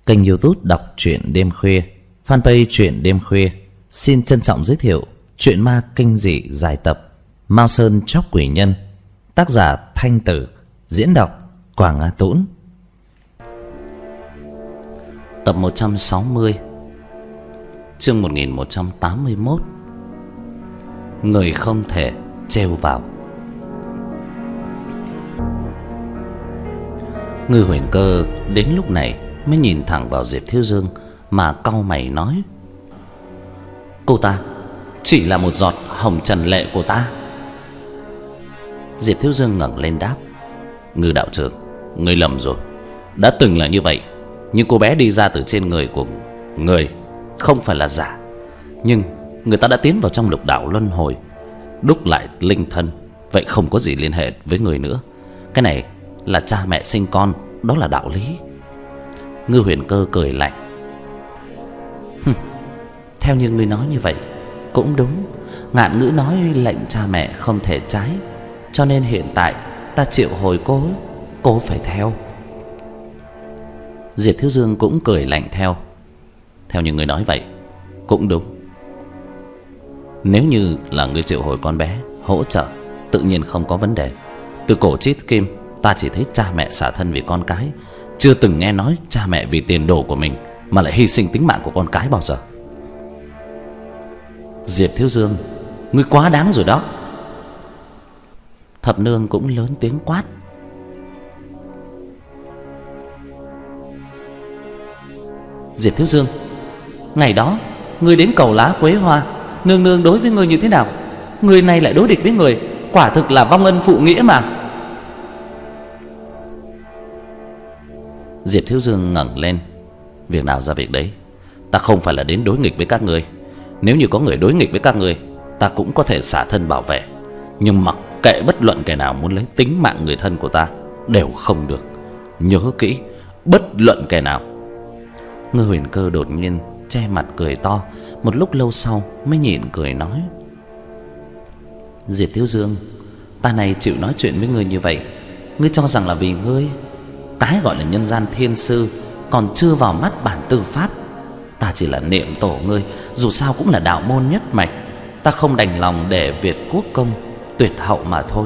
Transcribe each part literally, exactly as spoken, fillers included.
Kênh YouTube đọc truyện đêm khuya, fanpage truyện đêm khuya xin trân trọng giới thiệu truyện ma kinh dị dài tập Mao Sơn Chóc Quỷ Nhân, tác giả Thanh Tử, diễn đọc Quảng Á Tũng. Tập một trăm sáu mươi, chương một nghìn một trăm tám mươi mốt. Người không thể trêu vào. Ngư Huyền Cơ đến lúc này mới nhìn thẳng vào Diệp Thiếu Dương mà cau mày nói: "Cô ta chỉ là một giọt hồng trần lệ của ta." Diệp Thiếu Dương ngẩng lên đáp: "Ngư đạo trưởng, ngươi lầm rồi. Đã từng là như vậy, nhưng cô bé đi ra từ trên người của người không phải là giả. Nhưng người ta đã tiến vào trong lục đạo luân hồi, đúc lại linh thân, vậy không có gì liên hệ với người nữa. Cái này là cha mẹ sinh con, đó là đạo lý." Ngư Huyền Cơ cười lạnh: "Theo như ngươi nói như vậy cũng đúng. Ngạn ngữ nói lệnh cha mẹ không thể trái, cho nên hiện tại ta triệu hồi cô, cô phải theo." Diệp Thiếu Dương cũng cười lạnh theo: "Theo như ngươi nói vậy cũng đúng. Nếu như là ngươi triệu hồi con bé hỗ trợ, tự nhiên không có vấn đề. Từ cổ chí kim, ta chỉ thấy cha mẹ xả thân vì con cái, chưa từng nghe nói cha mẹ vì tiền đồ của mình mà lại hy sinh tính mạng của con cái bao giờ." "Diệp Thiếu Dương, ngươi quá đáng rồi đó." Thập Nương cũng lớn tiếng quát: "Diệp Thiếu Dương, ngày đó ngươi đến cầu lá quế hoa, nương nương đối với ngươi như thế nào? Người này lại đối địch với người, quả thực là vong ân phụ nghĩa mà." Diệp Thiếu Dương ngẩng lên: "Việc nào ra việc đấy, ta không phải là đến đối nghịch với các người. Nếu như có người đối nghịch với các người, ta cũng có thể xả thân bảo vệ. Nhưng mặc kệ bất luận kẻ nào muốn lấy tính mạng người thân của ta đều không được. Nhớ kỹ, bất luận kẻ nào." Ngư Huyền Cơ đột nhiên che mặt cười to, một lúc lâu sau mới nhịn cười nói: "Diệp Thiếu Dương, ta này chịu nói chuyện với ngươi như vậy, ngươi cho rằng là vì ngươi? Cái gọi là nhân gian thiên sư còn chưa vào mắt bản tư pháp. Ta chỉ là niệm tổ ngươi, dù sao cũng là đạo môn nhất mạch, ta không đành lòng để Việt Quốc công tuyệt hậu mà thôi."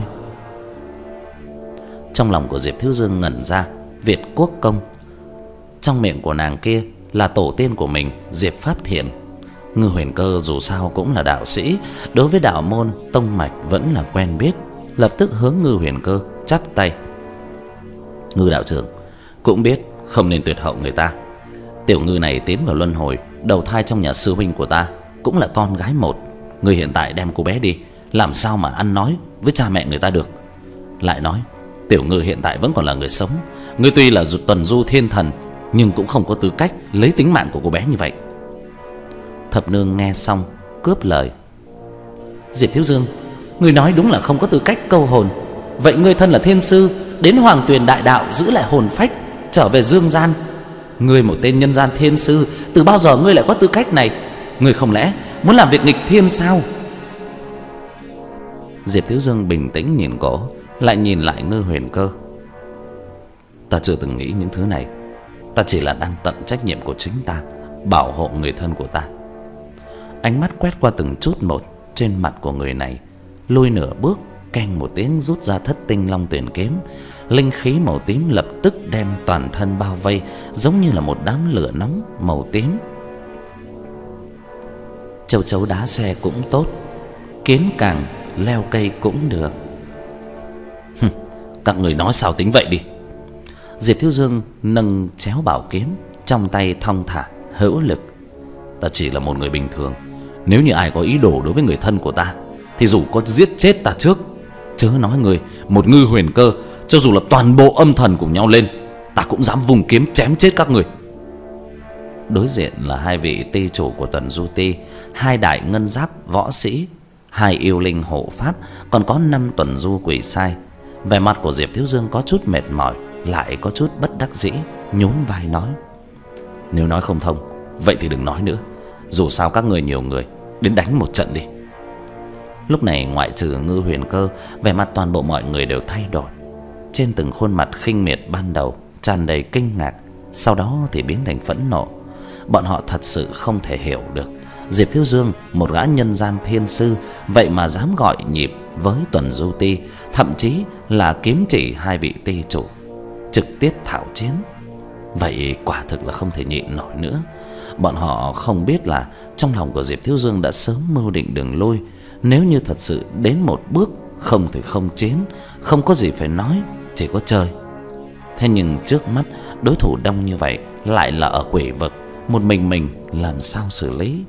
Trong lòng của Diệp Thiếu Dương ngẩn ra. Việt Quốc công, trong miệng của nàng kia là tổ tiên của mình, Diệp Pháp Thiện. Ngư Huyền Cơ dù sao cũng là đạo sĩ, đối với đạo môn tông mạch vẫn là quen biết, lập tức hướng Ngư Huyền Cơ chắp tay: "Ngư đạo trưởng, cũng biết không nên tuyệt hậu người ta. Tiểu Ngư này tiến vào luân hồi, đầu thai trong nhà sư huynh của ta, cũng là con gái một. Người hiện tại đem cô bé đi, làm sao mà ăn nói với cha mẹ người ta được? Lại nói, Tiểu Ngư hiện tại vẫn còn là người sống. Ngươi tuy là tuần du thiên thần, nhưng cũng không có tư cách lấy tính mạng của cô bé như vậy." Thập Nương nghe xong cướp lời: "Diệp Thiếu Dương, ngươi nói đúng là không có tư cách câu hồn. Vậy ngươi thân là thiên sư, đến Hoàng Tuyền Đại Đạo giữ lại hồn phách, trở về dương gian. Ngươi một tên nhân gian thiên sư, từ bao giờ ngươi lại có tư cách này? Ngươi không lẽ muốn làm việc nghịch thiên sao?" Diệp Thiếu Dương bình tĩnh nhìn cổ, lại nhìn lại Ngư Huyền Cơ: "Ta chưa từng nghĩ những thứ này. Ta chỉ là đang tận trách nhiệm của chính ta, bảo hộ người thân của ta." Ánh mắt quét qua từng chút một trên mặt của người này, lùi nửa bước, keng một tiếng rút ra Thất Tinh Long Tuyển kiếm. Linh khí màu tím lập tức đem toàn thân bao vây, giống như là một đám lửa nóng màu tím. Châu chấu đá xe cũng tốt, kiến càng leo cây cũng được. Các người nói sao tính vậy đi." Diệp Thiếu Dương nâng chéo bảo kiếm trong tay thong thả hữu lực: "Ta chỉ là một người bình thường. Nếu như ai có ý đồ đối với người thân của ta, thì dù có giết chết ta trước, chớ nói người một Ngư Huyền Cơ, cho dù là toàn bộ âm thần cùng nhau lên, ta cũng dám vùng kiếm chém chết các người." Đối diện là hai vị ty chủ của Tuần Du Ti, hai đại ngân giáp võ sĩ, hai yêu linh hộ pháp, còn có năm tuần du quỷ sai. Vẻ mặt của Diệp Thiếu Dương có chút mệt mỏi, lại có chút bất đắc dĩ, nhún vai nói: "Nếu nói không thông, vậy thì đừng nói nữa. Dù sao các người nhiều người, đến đánh một trận đi." Lúc này ngoại trừ Ngư Huyền Cơ, vẻ mặt toàn bộ mọi người đều thay đổi. Trên từng khuôn mặt khinh miệt ban đầu tràn đầy kinh ngạc, sau đó thì biến thành phẫn nộ. Bọn họ thật sự không thể hiểu được Diệp Thiếu Dương, một gã nhân gian thiên sư, vậy mà dám gọi nhịp với Tuần Du Ti, thậm chí là kiếm chỉ hai vị ti chủ, trực tiếp thảo chiến. Vậy quả thực là không thể nhịn nổi nữa. Bọn họ không biết là trong lòng của Diệp Thiếu Dương đã sớm mưu định đường lui. Nếu như thật sự đến một bước không thể không chiến, không có gì phải nói, chỉ có chơi. Thế nhưng trước mắt đối thủ đông như vậy, lại là ở quỷ vực, một mình mình làm sao xử lý?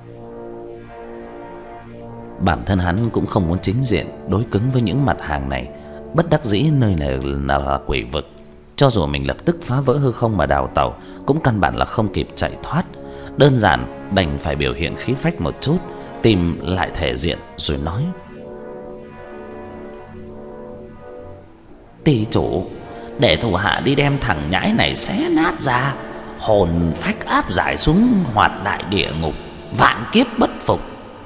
Bản thân hắn cũng không muốn chính diện đối cứng với những mặt hàng này. Bất đắc dĩ nơi này là quỷ vực, cho dù mình lập tức phá vỡ hư không mà đào tẩu, cũng căn bản là không kịp chạy thoát. Đơn giản đành phải biểu hiện khí phách một chút, tìm lại thể diện rồi nói: "Ty chủ, để thủ hạ đi đem thằng nhãi này xé nát ra, hồn phách áp giải xuống hoạt đại địa ngục, vạn kiếp bất phục."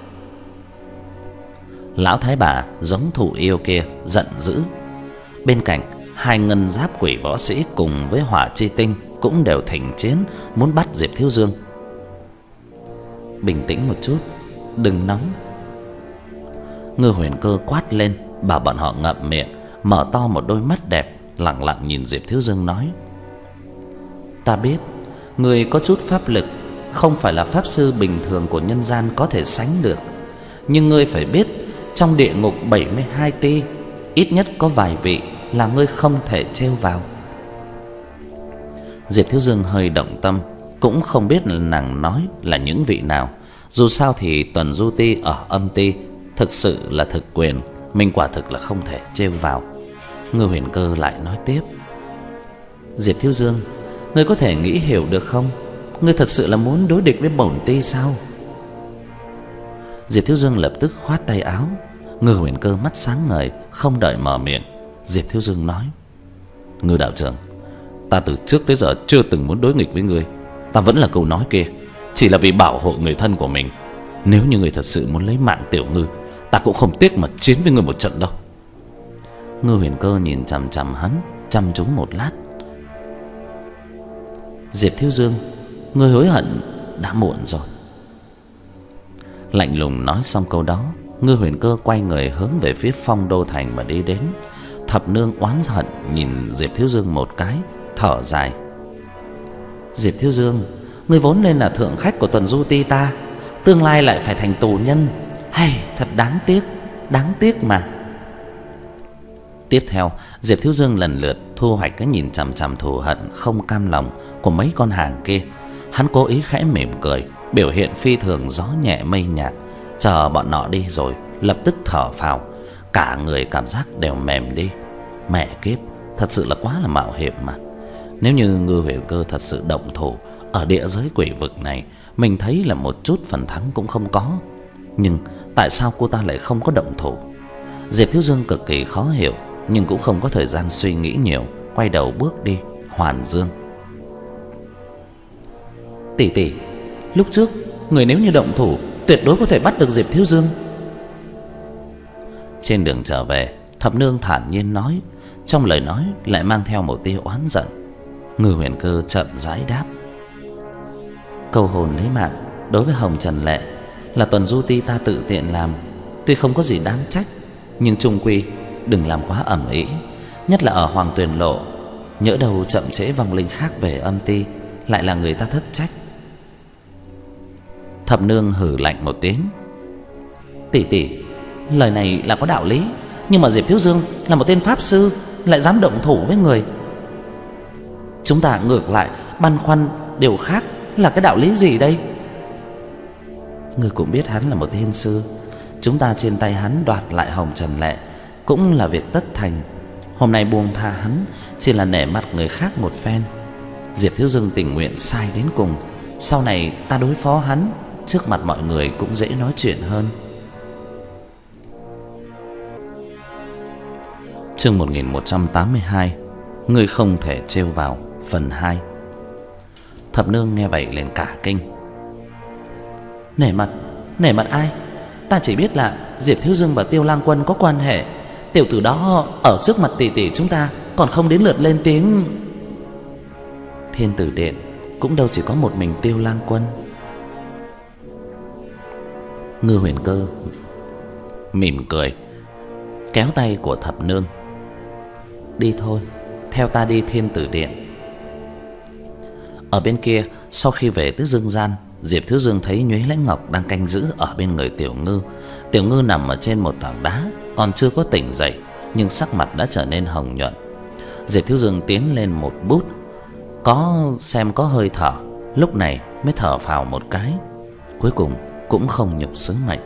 Lão thái bà giống thủ yêu kia giận dữ. Bên cạnh, hai ngân giáp quỷ võ sĩ cùng với Hỏa Chi Tinh cũng đều thỉnh chiến, muốn bắt Diệp Thiếu Dương. "Bình tĩnh một chút, đừng nóng." Ngư Huyền Cơ quát lên, bảo bọn họ ngậm miệng, mở to một đôi mắt đẹp, lặng lặng nhìn Diệp Thiếu Dương nói: "Ta biết người có chút pháp lực, không phải là pháp sư bình thường của nhân gian có thể sánh được, nhưng ngươi phải biết, trong địa ngục bảy mươi hai ti, ít nhất có vài vị là ngươi không thể trêu vào." Diệp Thiếu Dương hơi động tâm, cũng không biết là nàng nói là những vị nào. Dù sao thì Tuần Du Ti ở âm ti thực sự là thực quyền, mình quả thực là không thể trêu vào. Ngư Huyền Cơ lại nói tiếp: "Diệp Thiếu Dương, ngươi có thể nghĩ hiểu được không? Ngươi thật sự là muốn đối địch với bổn ti sao?" Diệp Thiếu Dương lập tức khoát tay áo. Ngư Huyền Cơ mắt sáng ngời, không đợi mở miệng, Diệp Thiếu Dương nói: "Ngư đạo trưởng, ta từ trước tới giờ chưa từng muốn đối nghịch với ngươi. Ta vẫn là câu nói kia, chỉ là vì bảo hộ người thân của mình. Nếu như ngươi thật sự muốn lấy mạng tiểu Ngư, ta cũng không tiếc mà chiến với ngươi một trận đâu." Ngư Huyền Cơ nhìn chằm chằm hắn, chăm chú một lát. "Diệp Thiếu Dương, ngươi hối hận đã muộn rồi." Lạnh lùng nói xong câu đó, Ngư Huyền Cơ quay người hướng về phía Phong Đô Thành mà đi đến. Thập Nương oán hận nhìn Diệp Thiếu Dương một cái, thở dài: "Diệp Thiếu Dương, ngươi vốn nên là thượng khách của Tuần Du Ti ta, tương lai lại phải thành tù nhân. Hay, thật đáng tiếc, đáng tiếc mà." Tiếp theo, Diệp Thiếu Dương lần lượt thu hoạch cái nhìn chằm chằm thù hận không cam lòng của mấy con hàng kia. Hắn cố ý khẽ mỉm cười, biểu hiện phi thường gió nhẹ mây nhạt. Chờ bọn nọ đi rồi, lập tức thở phào, cả người cảm giác đều mềm đi. Mẹ kiếp, thật sự là quá là mạo hiểm mà. Nếu như Ngư Huyền Cơ thật sự động thủ ở địa giới quỷ vực này, mình thấy là một chút phần thắng cũng không có. Nhưng tại sao cô ta lại không có động thủ? Diệp Thiếu Dương cực kỳ khó hiểu, nhưng cũng không có thời gian suy nghĩ nhiều, quay đầu bước đi. Hoàn Dương: "Tỷ tỷ, lúc trước người nếu như động thủ, tuyệt đối có thể bắt được Diệp Thiếu Dương." Trên đường trở về, Thập Nương thản nhiên nói, trong lời nói lại mang theo một tia oán giận. Ngư Huyền Cơ chậm rãi đáp: "Câu hồn lấy mạng đối với Hồng Trần Lệ là Tuần Du Ti ta tự tiện làm, tuy không có gì đáng trách, nhưng chung quy đừng làm quá ầm ĩ, nhất là ở Hoàng Tuyền Lộ, nhỡ đâu chậm trễ vong linh khác về âm ti, lại là người ta thất trách." Thập Nương hừ lạnh một tiếng: "Tỷ tỷ, lời này là có đạo lý, nhưng mà Diệp Thiếu Dương là một tên pháp sư, lại dám động thủ với người. Chúng ta ngược lại băn khoăn điều khác, là cái đạo lý gì đây?" "Ngươi cũng biết hắn là một thiên sư, chúng ta trên tay hắn đoạt lại Hồng Trần Lệ cũng là việc tất thành. Hôm nay buông tha hắn chỉ là nể mặt người khác một phen. Diệp Thiếu Dương tình nguyện sai đến cùng, sau này ta đối phó hắn, trước mặt mọi người cũng dễ nói chuyện hơn." Chương một nghìn một trăm tám mươi hai: Ngươi không thể trêu vào, phần hai. Thập Nương nghe vậy liền cả kinh: "Nể mặt? Nể mặt ai? Ta chỉ biết là Diệp Thiếu Dương và Tiêu Lang Quân có quan hệ. Tiểu tử đó ở trước mặt tỷ tỷ chúng ta còn không đến lượt lên tiếng." Thiên Tử Điện cũng đâu chỉ có một mình Tiêu Lang Quân. Ngư Huyền Cơ mỉm cười, kéo tay của Thập Nương. Đi thôi, theo ta đi Thiên Tử Điện. Ở bên kia, sau khi về tới Dương gian, Diệp Thiếu Dương thấy Nhuế Lãnh Ngọc đang canh giữ ở bên người Tiểu Ngư. Tiểu Ngư nằm ở trên một tảng đá, còn chưa có tỉnh dậy, nhưng sắc mặt đã trở nên hồng nhuận. Diệp Thiếu Dương tiến lên một bút, có xem có hơi thở, lúc này mới thở phào một cái. Cuối cùng cũng không nhục sứ mệnh.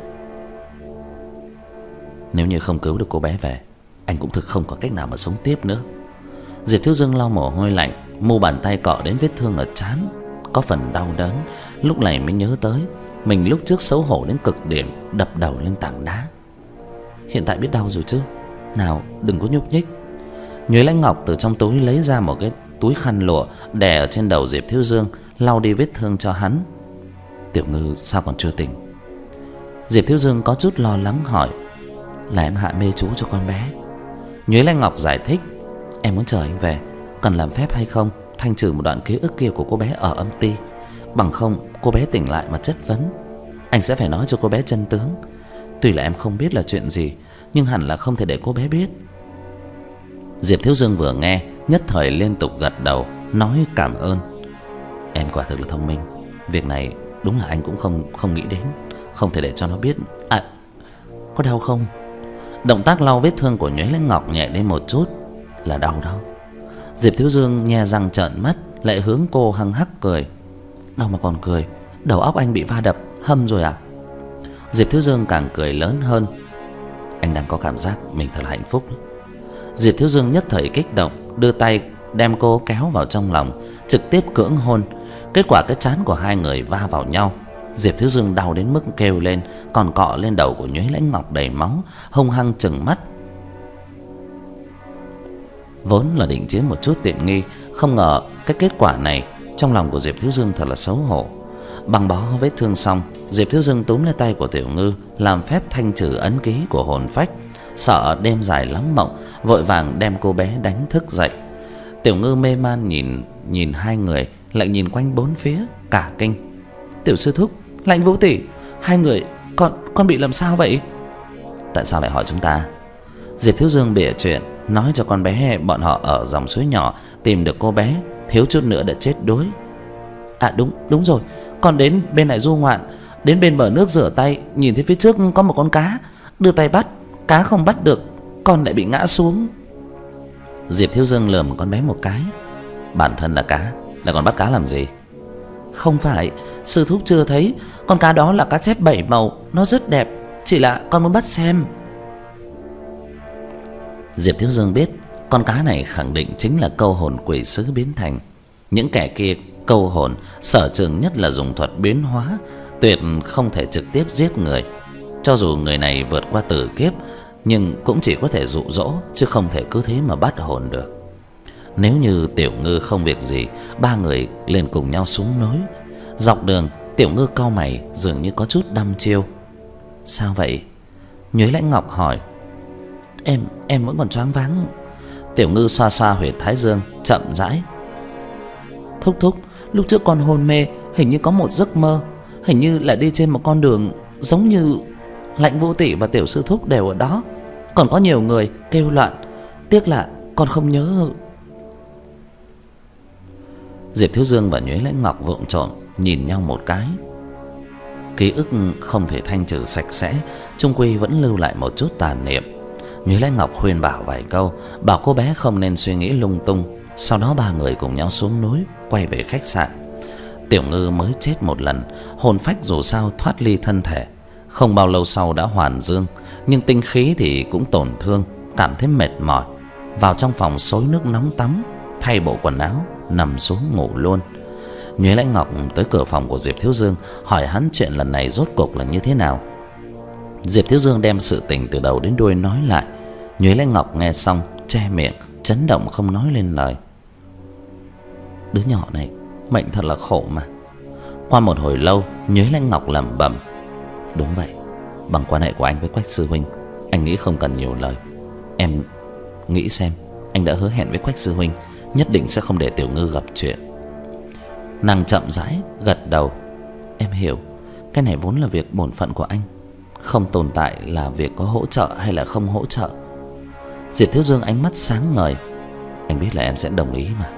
Nếu như không cứu được cô bé về, anh cũng thực không có cách nào mà sống tiếp nữa. Diệp Thiếu Dương lau mồ hôi lạnh, mu bàn tay cọ đến vết thương ở trán, có phần đau đớn. Lúc này mới nhớ tới mình lúc trước xấu hổ đến cực điểm, đập đầu lên tảng đá. Hiện tại biết đau rồi chứ? Nào, đừng có nhúc nhích. Nhuế Lãnh Ngọc từ trong túi lấy ra một cái túi khăn lụa đè ở trên đầu Diệp Thiếu Dương, lau đi vết thương cho hắn. Tiểu Ngư sao còn chưa tỉnh? Diệp Thiếu Dương có chút lo lắng hỏi. Là em hạ mê chú cho con bé. Nhuế Lãnh Ngọc giải thích. Em muốn chờ anh về, cần làm phép hay không thanh trừ một đoạn ký ức kia của cô bé ở âm ty. Bằng không cô bé tỉnh lại mà chất vấn, anh sẽ phải nói cho cô bé chân tướng. Tuy là em không biết là chuyện gì, nhưng hẳn là không thể để cô bé biết. Diệp Thiếu Dương vừa nghe, nhất thời liên tục gật đầu, nói cảm ơn. Em quả thực là thông minh. Việc này đúng là anh cũng không không nghĩ đến. Không thể để cho nó biết. À, có đau không? Động tác lau vết thương của Nhuế Lãnh Ngọc nhẹ đến một chút. Là đau đâu. Diệp Thiếu Dương nhe răng trợn mắt, lại hướng cô hăng hắc cười. Đau mà còn cười, đầu óc anh bị va đập hâm rồi à? Diệp Thiếu Dương càng cười lớn hơn. Anh đang có cảm giác mình thật là hạnh phúc. Diệp Thiếu Dương nhất thời kích động, đưa tay đem cô kéo vào trong lòng, trực tiếp cưỡng hôn. Kết quả cái trán của hai người va vào nhau. Diệp Thiếu Dương đau đến mức kêu lên, còn cọ lên đầu của Nhuế Lãnh Ngọc đầy máu, hung hăng trừng mắt. Vốn là định chiếm một chút tiện nghi, không ngờ cái kết quả này. Trong lòng của Diệp Thiếu Dương thật là xấu hổ. Băng bó vết thương xong, Diệp Thiếu Dương túm lấy tay của Tiểu Ngư, làm phép thanh trừ ấn ký của hồn phách. Sợ đêm dài lắm mộng, vội vàng đem cô bé đánh thức dậy. Tiểu Ngư mê man nhìn nhìn hai người, lại nhìn quanh bốn phía, cả kinh. Tiểu sư thúc, Lãnh Vũ tỷ, hai người con con bị làm sao vậy? Tại sao lại hỏi chúng ta? Diệp Thiếu Dương bịa chuyện, nói cho con bé bọn họ ở dòng suối nhỏ tìm được cô bé, thiếu chút nữa đã chết đuối. À đúng, đúng rồi, con đến bên này du ngoạn, đến bên bờ nước rửa tay, nhìn thấy phía trước có một con cá, đưa tay bắt, cá không bắt được, con lại bị ngã xuống. Diệp Thiếu Dương lườm con bé một cái. Bản thân là cá, lại còn bắt cá làm gì? Không phải, sư thúc chưa thấy, con cá đó là cá chép bảy màu, nó rất đẹp, chỉ là con muốn bắt xem. Diệp Thiếu Dương biết con cá này khẳng định chính là câu hồn quỷ sứ biến thành. Những kẻ kia câu hồn sở trường nhất là dùng thuật biến hóa, tuyệt không thể trực tiếp giết người. Cho dù người này vượt qua tử kiếp, nhưng cũng chỉ có thể dụ dỗ, chứ không thể cứ thế mà bắt hồn được. Nếu như Tiểu Ngư không việc gì, ba người liền cùng nhau xuống núi. Dọc đường, Tiểu Ngư cau mày, dường như có chút đăm chiêu. Sao vậy? Nhuế Lãnh Ngọc hỏi. Em, em vẫn còn choáng váng. Tiểu Ngư xoa xoa huyệt thái dương, chậm rãi. Thúc thúc, lúc trước con hôn mê, hình như có một giấc mơ, hình như là đi trên một con đường giống như Lãnh Vũ tỷ và Tiểu sư thúc đều ở đó, còn có nhiều người kêu loạn, tiếc là con không nhớ. Diệp Thiếu Dương và Nhuế Lãnh Ngọc vụng trộm nhìn nhau một cái. Ký ức không thể thanh trừ sạch sẽ, chung quy vẫn lưu lại một chút tàn niệm. Nhuế Lãnh Ngọc khuyên bảo vài câu, bảo cô bé không nên suy nghĩ lung tung. Sau đó ba người cùng nhau xuống núi, quay về khách sạn. Tiểu Ngư mới chết một lần, hồn phách dù sao thoát ly thân thể, không bao lâu sau đã hoàn dương, nhưng tinh khí thì cũng tổn thương, cảm thấy mệt mỏi. Vào trong phòng xối nước nóng tắm, thay bộ quần áo, nằm xuống ngủ luôn. Nhuế Lãnh Ngọc tới cửa phòng của Diệp Thiếu Dương, hỏi hắn chuyện lần này rốt cuộc là như thế nào. Diệp Thiếu Dương đem sự tình từ đầu đến đuôi nói lại. Nhuế Lãnh Ngọc nghe xong, che miệng, chấn động không nói lên lời. Đứa nhỏ này mệnh thật là khổ mà. Qua một hồi lâu, Nhuế Lãnh Ngọc lẩm bẩm. Đúng vậy, bằng quan hệ của anh với Quách sư huynh, anh nghĩ không cần nhiều lời. Em nghĩ xem, anh đã hứa hẹn với Quách sư huynh nhất định sẽ không để Tiểu Ngư gặp chuyện. Nàng chậm rãi gật đầu. Em hiểu, cái này vốn là việc bổn phận của anh, không tồn tại là việc có hỗ trợ hay là không hỗ trợ. Diệp Thiếu Dương ánh mắt sáng ngời. Anh biết là em sẽ đồng ý mà.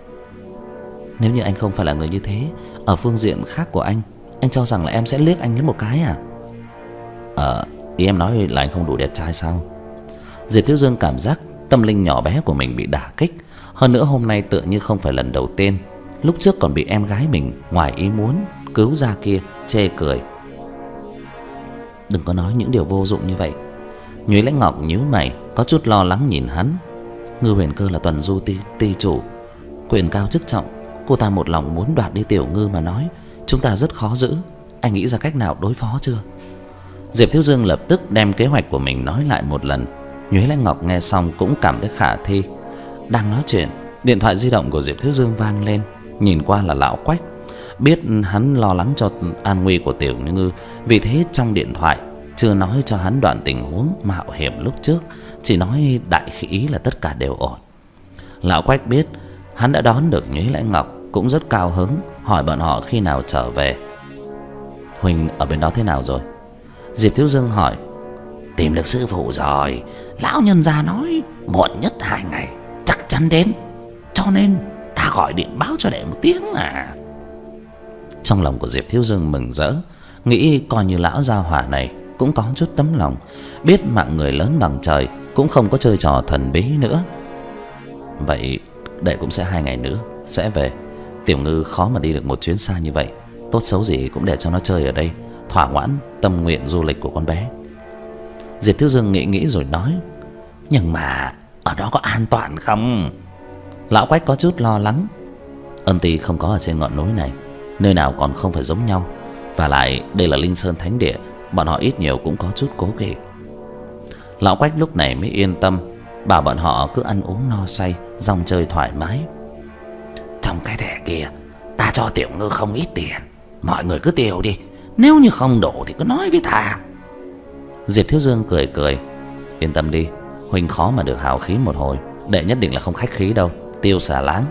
Nếu như anh không phải là người như thế, ở phương diện khác của anh, anh cho rằng là em sẽ liếc anh lấy một cái à? Ờ, ý em nói là anh không đủ đẹp trai sao? Diệp Thiếu Dương cảm giác tâm linh nhỏ bé của mình bị đả kích. Hơn nữa hôm nay tựa như không phải lần đầu tiên. Lúc trước còn bị em gái mình ngoài ý muốn cứu ra kia chê cười. Đừng có nói những điều vô dụng như vậy. Nhuế Lãnh Ngọc nhíu mày, có chút lo lắng nhìn hắn. Ngư Huyền Cơ là tuần du ty, ty chủ, quyền cao chức trọng, cô ta một lòng muốn đoạt đi Tiểu Ngư mà nói, chúng ta rất khó giữ. Anh nghĩ ra cách nào đối phó chưa? Diệp Thiếu Dương lập tức đem kế hoạch của mình nói lại một lần. Nhuế Lãnh Ngọc nghe xong cũng cảm thấy khả thi. Đang nói chuyện, điện thoại di động của Diệp Thiếu Dương vang lên. Nhìn qua là Lão Quách. Biết hắn lo lắng cho an nguy của Tiểu Ngư, vì thế trong điện thoại chưa nói cho hắn đoạn tình huống mạo hiểm lúc trước, chỉ nói đại khái ý là tất cả đều ổn. Lão Quách biết hắn đã đón được Nhuế Lãnh Ngọc, cũng rất cao hứng, hỏi bọn họ khi nào trở về. Huỳnh ở bên đó thế nào rồi? Diệp Thiếu Dương hỏi. Tìm được sư phụ rồi, lão nhân gia nói muộn nhất hai ngày chắc chắn đến, cho nên ta gọi điện báo cho đệ một tiếng à. Trong lòng của Diệp Thiếu Dương mừng rỡ, nghĩ coi như lão gia hỏa này cũng có chút tấm lòng, biết mạng người lớn bằng trời, cũng không có chơi trò thần bí nữa. Vậy đệ cũng sẽ hai ngày nữa sẽ về. Tiểu Ngư khó mà đi được một chuyến xa như vậy, tốt xấu gì cũng để cho nó chơi ở đây, thỏa mãn tâm nguyện du lịch của con bé. Diệp Thiếu Dương nghĩ nghĩ rồi nói. Nhưng mà ở đó có an toàn không? Lão Quách có chút lo lắng. Âm ty không có ở trên ngọn núi này, nơi nào còn không phải giống nhau. Và lại đây là Linh Sơn Thánh Địa, bọn họ ít nhiều cũng có chút cố kỵ. Lão Quách lúc này mới yên tâm, bảo bọn họ cứ ăn uống no say, rong chơi thoải mái. Trong cái thẻ kia ta cho Tiểu Ngư không ít tiền, mọi người cứ tiêu đi, nếu như không đủ thì cứ nói với ta. Diệp Thiếu Dương cười cười. Yên tâm đi, Huỳnh khó mà được hào khí một hồi, đệ nhất định là không khách khí đâu, tiêu xả láng.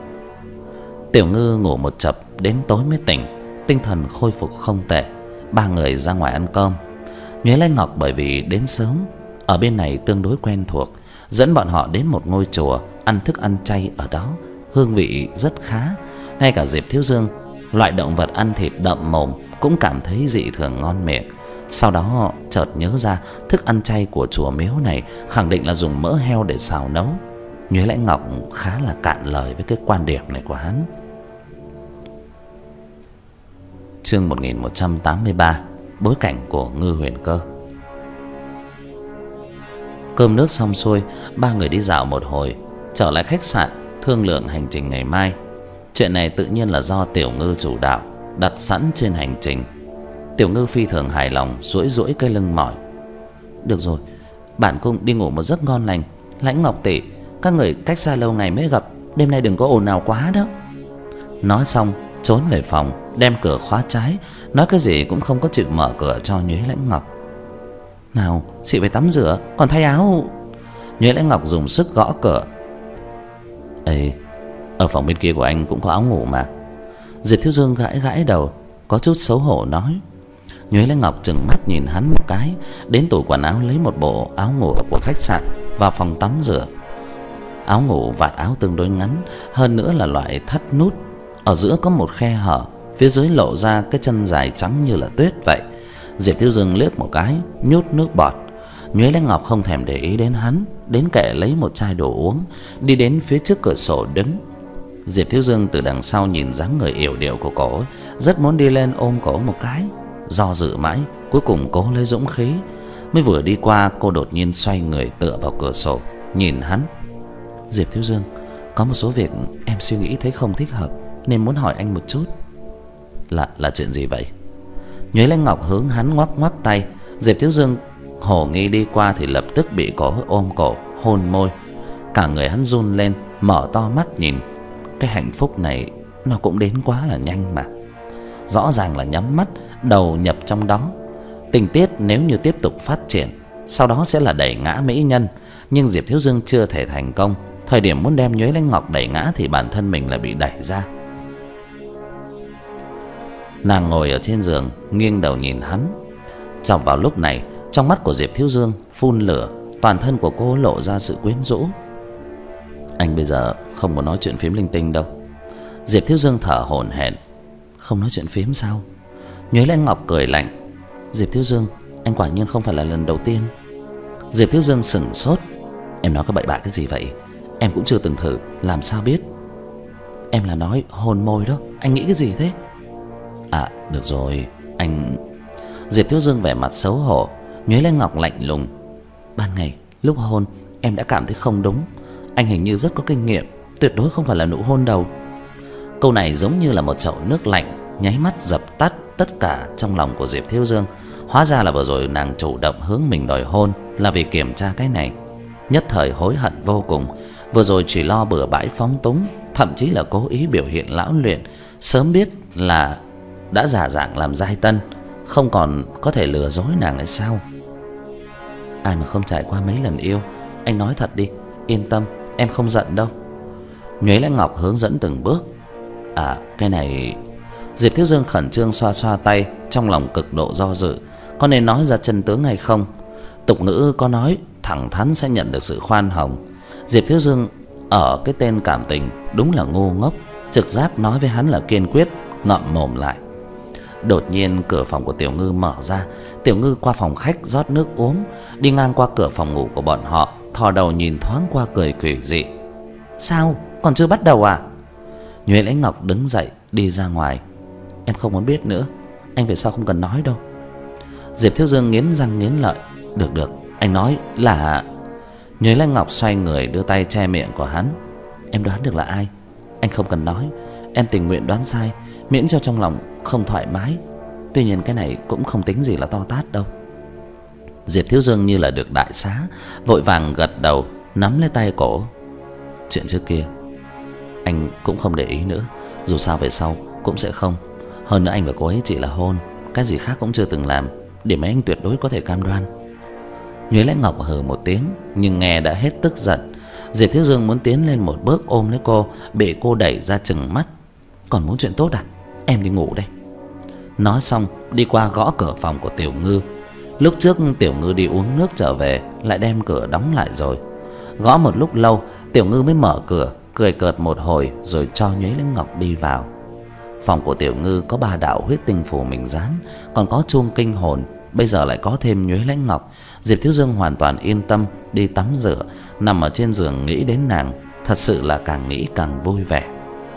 Tiểu Ngư ngủ một chập đến tối mới tỉnh, tinh thần khôi phục không tệ. Ba người ra ngoài ăn cơm. Nhuế Lãnh Ngọc bởi vì đến sớm, ở bên này tương đối quen thuộc, dẫn bọn họ đến một ngôi chùa ăn thức ăn chay ở đó, hương vị rất khá. Ngay cả Diệp Thiếu Dương, loại động vật ăn thịt đậm mồm, cũng cảm thấy dị thường ngon miệng. Sau đó họ chợt nhớ ra thức ăn chay của chùa miếu này khẳng định là dùng mỡ heo để xào nấu. Nhuế Lãnh Ngọc khá là cạn lời với cái quan điểm này của hắn. Chương một nghìn một trăm tám mươi ba, bối cảnh của Ngư Huyền Cơ. Cơm nước xong xuôi, ba người đi dạo một hồi, trở lại khách sạn thương lượng hành trình ngày mai. Chuyện này tự nhiên là do Tiểu Ngư chủ đạo, đặt sẵn trên hành trình. Tiểu Ngư phi thường hài lòng, duỗi duỗi cái lưng mỏi. Được rồi, bản cung đi ngủ một giấc ngon lành. Lãnh Ngọc tỷ, các người cách xa lâu ngày mới gặp, đêm nay đừng có ồn ào quá đó. Nói xong trốn về phòng, đem cửa khóa trái, nói cái gì cũng không có chịu mở cửa cho Nhuế Lãnh Ngọc. Nào, chị phải tắm rửa, còn thay áo. Nhuế Lãnh Ngọc dùng sức gõ cửa. Ê, ở phòng bên kia của anh cũng có áo ngủ mà. Diệp Thiếu Dương gãi gãi đầu, có chút xấu hổ nói. Nhuế Lãnh Ngọc trừng mắt nhìn hắn một cái, đến tủ quần áo lấy một bộ áo ngủ của khách sạn, vào phòng tắm rửa. Áo ngủ vạt áo tương đối ngắn, hơn nữa là loại thắt nút, ở giữa có một khe hở, phía dưới lộ ra cái chân dài trắng như là tuyết vậy. Diệp Thiếu Dương liếc một cái, nhút nước bọt. Nhuế Lãnh Ngọc không thèm để ý đến hắn, đến kệ lấy một chai đồ uống, đi đến phía trước cửa sổ đứng. Diệp Thiếu Dương từ đằng sau nhìn dáng người yểu điệu của cổ, rất muốn đi lên ôm cổ một cái. Do dự mãi, cuối cùng cố lấy dũng khí. Mới vừa đi qua, cô đột nhiên xoay người tựa vào cửa sổ, nhìn hắn. Diệp Thiếu Dương, có một số việc em suy nghĩ thấy không thích hợp, nên muốn hỏi anh một chút. Là là chuyện gì vậy? Nhuế Lãnh Ngọc hướng hắn ngoắc ngoắc tay. Diệp Thiếu Dương hồ nghi đi qua thì lập tức bị cổ ôm cổ, hôn môi. Cả người hắn run lên, mở to mắt nhìn. Cái hạnh phúc này nó cũng đến quá là nhanh mà. Rõ ràng là nhắm mắt, đầu nhập trong đó. Tình tiết nếu như tiếp tục phát triển, sau đó sẽ là đẩy ngã mỹ nhân. Nhưng Diệp Thiếu Dương chưa thể thành công. Thời điểm muốn đem Nhuế Lãnh Ngọc đẩy ngã thì bản thân mình lại bị đẩy ra. Nàng ngồi ở trên giường nghiêng đầu nhìn hắn. Trong vào lúc này, trong mắt của Diệp Thiếu Dương phun lửa, toàn thân của cô lộ ra sự quyến rũ. Anh bây giờ không muốn nói chuyện phím linh tinh đâu. Diệp Thiếu Dương thở hổn hển. Không nói chuyện phím sao? Nhuế Lan Ngọc cười lạnh. Diệp Thiếu Dương, anh quả nhiên không phải là lần đầu tiên. Diệp Thiếu Dương sững sốt. Em nói cái bậy bạ cái gì vậy? Em cũng chưa từng thử, làm sao biết? Em là nói hôn môi đó. Anh nghĩ cái gì thế? À được rồi, anh... Diệp Thiếu Dương vẻ mặt xấu hổ. Nhuế Lan Ngọc lạnh lùng. Ban ngày lúc hôn em đã cảm thấy không đúng. Anh hình như rất có kinh nghiệm, tuyệt đối không phải là nụ hôn đầu. Câu này giống như là một chậu nước lạnh, nháy mắt dập tắt tất cả trong lòng của Diệp Thiếu Dương. Hóa ra là vừa rồi nàng chủ động hướng mình đòi hôn là vì kiểm tra cái này. Nhất thời hối hận vô cùng. Vừa rồi chỉ lo bừa bãi phóng túng, thậm chí là cố ý biểu hiện lão luyện. Sớm biết là đã giả dạng làm giai tân, không còn có thể lừa dối nàng hay sao? Ai mà không trải qua mấy lần yêu. Anh nói thật đi, yên tâm, em không giận đâu. Nhuế Lan Ngọc hướng dẫn từng bước. À cái này... Diệp Thiếu Dương khẩn trương xoa xoa tay, trong lòng cực độ do dự. Có nên nói ra chân tướng hay không? Tục ngữ có nói thẳng thắn sẽ nhận được sự khoan hồng. Diệp Thiếu Dương ở cái tên cảm tình đúng là ngu ngốc. Trực giác nói với hắn là kiên quyết, ngậm mồm lại. Đột nhiên cửa phòng của Tiểu Ngư mở ra. Tiểu Ngư qua phòng khách rót nước uống, đi ngang qua cửa phòng ngủ của bọn họ, thò đầu nhìn thoáng qua cười quỷ dị. Sao? Còn chưa bắt đầu à? Nhuế Lãnh Ngọc đứng dậy đi ra ngoài. Em không muốn biết nữa, anh về sau không cần nói đâu. Diệp Thiếu Dương nghiến răng nghiến lợi. Được được, anh nói là... Nhuế Lãnh Ngọc xoay người đưa tay che miệng của hắn. Em đoán được là ai? Anh không cần nói, em tình nguyện đoán sai, miễn cho trong lòng không thoải mái. Tuy nhiên cái này cũng không tính gì là to tát đâu. Diệp Thiếu Dương như là được đại xá, vội vàng gật đầu, nắm lấy tay cổ. Chuyện trước kia anh cũng không để ý nữa, dù sao về sau cũng sẽ không. Hơn nữa anh và cô ấy chỉ là hôn, cái gì khác cũng chưa từng làm. Điểm ấy anh tuyệt đối có thể cam đoan. Nhuế Lãnh Ngọc hừ một tiếng, nhưng nghe đã hết tức giận. Diệp Thiếu Dương muốn tiến lên một bước ôm lấy cô, bị cô đẩy ra chừng mắt. Còn muốn chuyện tốt à? Em đi ngủ đây. Nói xong đi qua gõ cửa phòng của Tiểu Ngư. Lúc trước Tiểu Ngư đi uống nước trở về, lại đem cửa đóng lại rồi. Gõ một lúc lâu, Tiểu Ngư mới mở cửa, cười cợt một hồi rồi cho Nhuế Lãnh Ngọc đi vào. Phòng của Tiểu Ngư có ba đạo huyết tinh phù mình dán, còn có chuông kinh hồn, bây giờ lại có thêm Nhuế Lãnh Ngọc. Diệp Thiếu Dương hoàn toàn yên tâm đi tắm rửa, nằm ở trên giường nghĩ đến nàng, thật sự là càng nghĩ càng vui vẻ.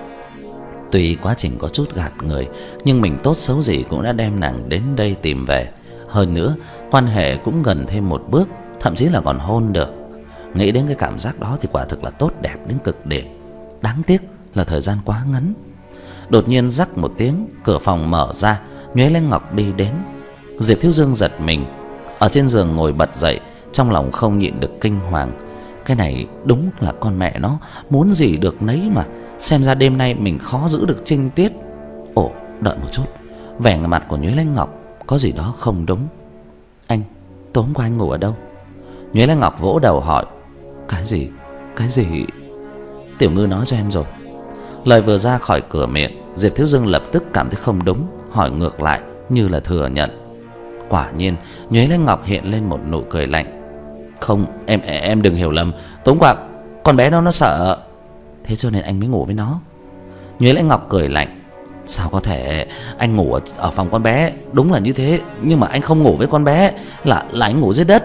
Tuy quá trình có chút gạt người, nhưng mình tốt xấu gì cũng đã đem nàng đến đây tìm về. Hơn nữa, quan hệ cũng gần thêm một bước, thậm chí là còn hôn được. Nghĩ đến cái cảm giác đó thì quả thực là tốt đẹp đến cực điểm. Đáng tiếc là thời gian quá ngắn. Đột nhiên rắc một tiếng, cửa phòng mở ra, Nhuế Lãnh Ngọc đi đến. Diệp Thiếu Dương giật mình, ở trên giường ngồi bật dậy, trong lòng không nhịn được kinh hoàng. Cái này đúng là con mẹ nó muốn gì được nấy mà. Xem ra đêm nay mình khó giữ được trinh tiết. Ồ, đợi một chút, vẻ mặt của Nhuế Lãnh Ngọc có gì đó không đúng. Anh, tối hôm qua anh ngủ ở đâu? Nhuế Lãnh Ngọc vỗ đầu hỏi. Cái gì? Cái gì? Tiểu Ngư nói cho em rồi. Lời vừa ra khỏi cửa miệng, Diệp Thiếu Dương lập tức cảm thấy không đúng, hỏi ngược lại như là thừa nhận. Quả nhiên Nhuế Lãnh Ngọc hiện lên một nụ cười lạnh. Không, em em đừng hiểu lầm, tối qua con bé đó nó sợ, thế cho nên anh mới ngủ với nó. Nhuế Lãnh Ngọc cười lạnh. Sao có thể? Anh ngủ ở, ở phòng con bé, đúng là như thế, nhưng mà anh không ngủ với con bé, là là anh ngủ dưới đất.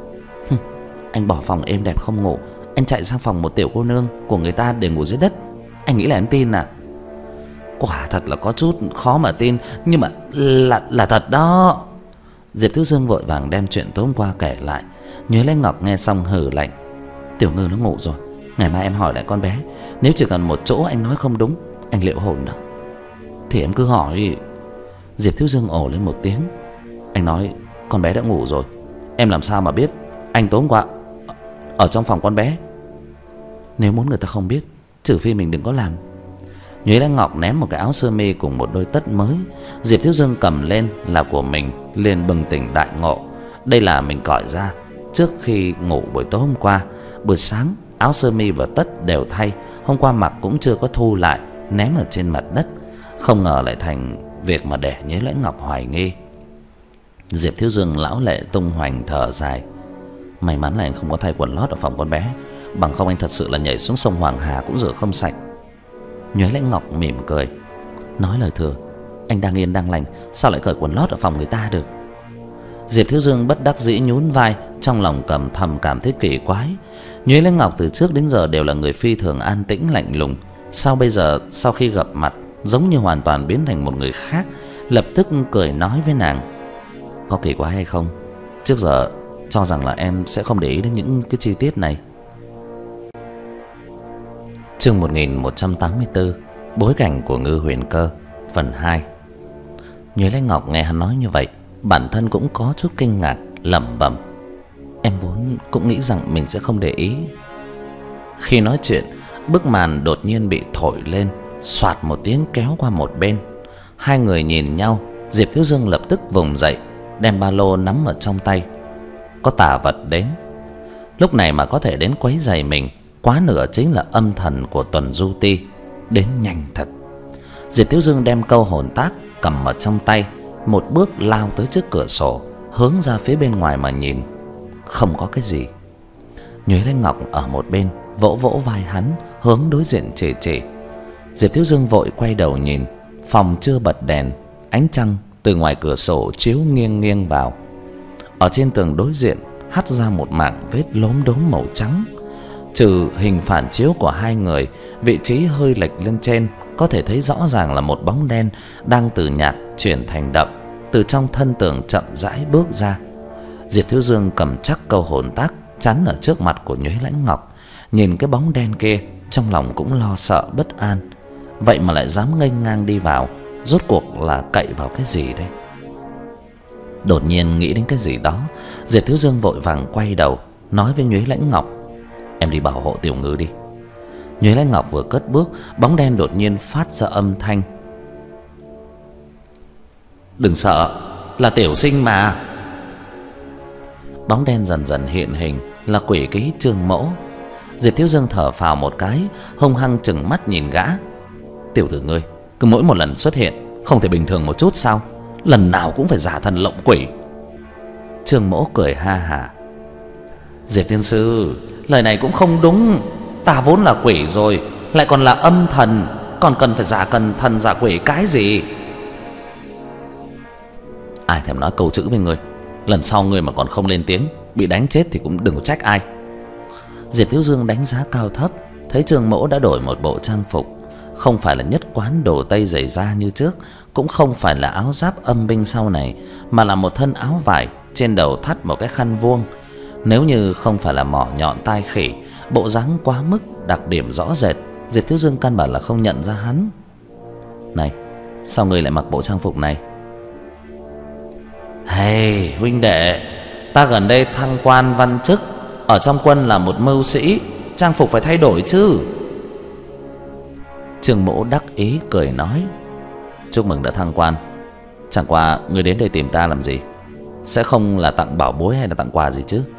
Anh bỏ phòng êm đẹp không ngủ, anh chạy sang phòng một tiểu cô nương của người ta để ngủ dưới đất. Anh nghĩ là em tin à? Quả thật là có chút khó mà tin, nhưng mà là là thật đó. Diệp Thiếu Dương vội vàng đem chuyện tối hôm qua kể lại. Nhuế Lãnh Ngọc nghe xong hừ lạnh. Tiểu Ngư nó ngủ rồi, ngày mai em hỏi lại con bé, nếu chỉ cần một chỗ anh nói không đúng, anh liệu hồn đó. Thì em cứ hỏi đi. Diệp Thiếu Dương ồ lên một tiếng. Anh nói con bé đã ngủ rồi, em làm sao mà biết anh tối hôm qua ở trong phòng con bé? Nếu muốn người ta không biết, trừ phi mình đừng có làm. Nhuế Lãnh Ngọc ném một cái áo sơ mi cùng một đôi tất mới. Diệp Thiếu Dương cầm lên là của mình, liền bừng tỉnh đại ngộ. Đây là mình cởi ra trước khi ngủ buổi tối hôm qua. Buổi sáng áo sơ mi và tất đều thay, hôm qua mặc cũng chưa có thu lại, ném ở trên mặt đất. Không ngờ lại thành việc mà để Nhuế Lãnh Ngọc hoài nghi. Diệp Thiếu Dương lão lệ tung hoành thở dài. May mắn là anh không có thay quần lót ở phòng con bé, bằng không anh thật sự là nhảy xuống sông Hoàng Hà cũng rửa không sạch. Nhuế Lãnh Ngọc mỉm cười, nói lời thừa, anh đang yên đang lành, sao lại cởi quần lót ở phòng người ta được. Diệp Thiếu Dương bất đắc dĩ nhún vai, trong lòng cầm thầm cảm thấy kỳ quái. Nhuế Lãnh Ngọc từ trước đến giờ đều là người phi thường an tĩnh lạnh lùng, sao bây giờ sau khi gặp mặt giống như hoàn toàn biến thành một người khác. Lập tức cười nói với nàng, có kỳ quái hay không? Trước giờ cho rằng là em sẽ không để ý đến những cái chi tiết này. Chương một nghìn một trăm tám mươi tư, bối cảnh của Ngư Huyền Cơ, phần hai. Nhuế Lãnh Ngọc nghe hắn nói như vậy, bản thân cũng có chút kinh ngạc, lẩm bẩm, em vốn cũng nghĩ rằng mình sẽ không để ý. Khi nói chuyện, bức màn đột nhiên bị thổi lên, xoạt một tiếng kéo qua một bên. Hai người nhìn nhau, Diệp Thiếu Dương lập tức vùng dậy, đem ba lô nắm ở trong tay. Có tà vật đến. Lúc này mà có thể đến quấy rầy mình, quá nửa chính là âm thần của Tuần Du Ti. Đến nhanh thật. Diệp Thiếu Dương đem câu hồn tác cầm ở trong tay, một bước lao tới trước cửa sổ, hướng ra phía bên ngoài mà nhìn. Không có cái gì. Nhuế Lãnh Ngọc ở một bên vỗ vỗ vai hắn, hướng đối diện chỉ chỉ. Diệp Thiếu Dương vội quay đầu nhìn. Phòng chưa bật đèn, ánh trăng từ ngoài cửa sổ chiếu nghiêng nghiêng vào. Ở trên tường đối diện hắt ra một mảng vết lốm đốm màu trắng. Trừ hình phản chiếu của hai người, vị trí hơi lệch lên trên, có thể thấy rõ ràng là một bóng đen đang từ nhạt chuyển thành đậm, từ trong thân tường chậm rãi bước ra. Diệp Thiếu Dương cầm chắc câu hồn tác chắn ở trước mặt của Nhuế Lãnh Ngọc, nhìn cái bóng đen kia, trong lòng cũng lo sợ bất an. Vậy mà lại dám nghênh ngang đi vào, rốt cuộc là cậy vào cái gì đây? Đột nhiên nghĩ đến cái gì đó, Diệp Thiếu Dương vội vàng quay đầu, nói với Nhuế Lãnh Ngọc, em đi bảo hộ Tiểu Ngư đi. Nhuế Lãnh Ngọc vừa cất bước, bóng đen đột nhiên phát ra âm thanh, đừng sợ, là Tiểu Sinh mà. Bóng đen dần dần hiện hình, là quỷ ký Trương Mỗ. Diệp Thiếu Dương thở phào một cái, hung hăng chừng mắt nhìn gã. Tiểu tử ngươi, cứ mỗi một lần xuất hiện không thể bình thường một chút sao? Lần nào cũng phải giả thần lộng quỷ. Trương Mỗ cười ha hả. Diệp tiên sư, lời này cũng không đúng. Ta vốn là quỷ rồi, lại còn là âm thần, còn cần phải giả cần thần giả quỷ cái gì? Ai thèm nói câu chữ với ngươi. Lần sau ngươi mà còn không lên tiếng, bị đánh chết thì cũng đừng có trách ai. Diệp Thiếu Dương đánh giá cao thấp, thấy Trương Mỗ đã đổi một bộ trang phục, không phải là nhất quán đồ tây giày da như trước, cũng không phải là áo giáp âm binh sau này, mà là một thân áo vải, trên đầu thắt một cái khăn vuông. Nếu như không phải là mỏ nhọn tai khỉ, bộ dáng quá mức đặc điểm rõ rệt, Diệp Thiếu Dương căn bản là không nhận ra hắn. Này, sao ngươi lại mặc bộ trang phục này? Hey, huynh đệ, ta gần đây thăng quan văn chức, ở trong quân là một mưu sĩ, trang phục phải thay đổi chứ. Trương Mỗ đắc ý cười nói, chúc mừng đã thăng quan. Chẳng qua ngươi đến đây tìm ta làm gì? Sẽ không là tặng bảo bối hay là tặng quà gì chứ?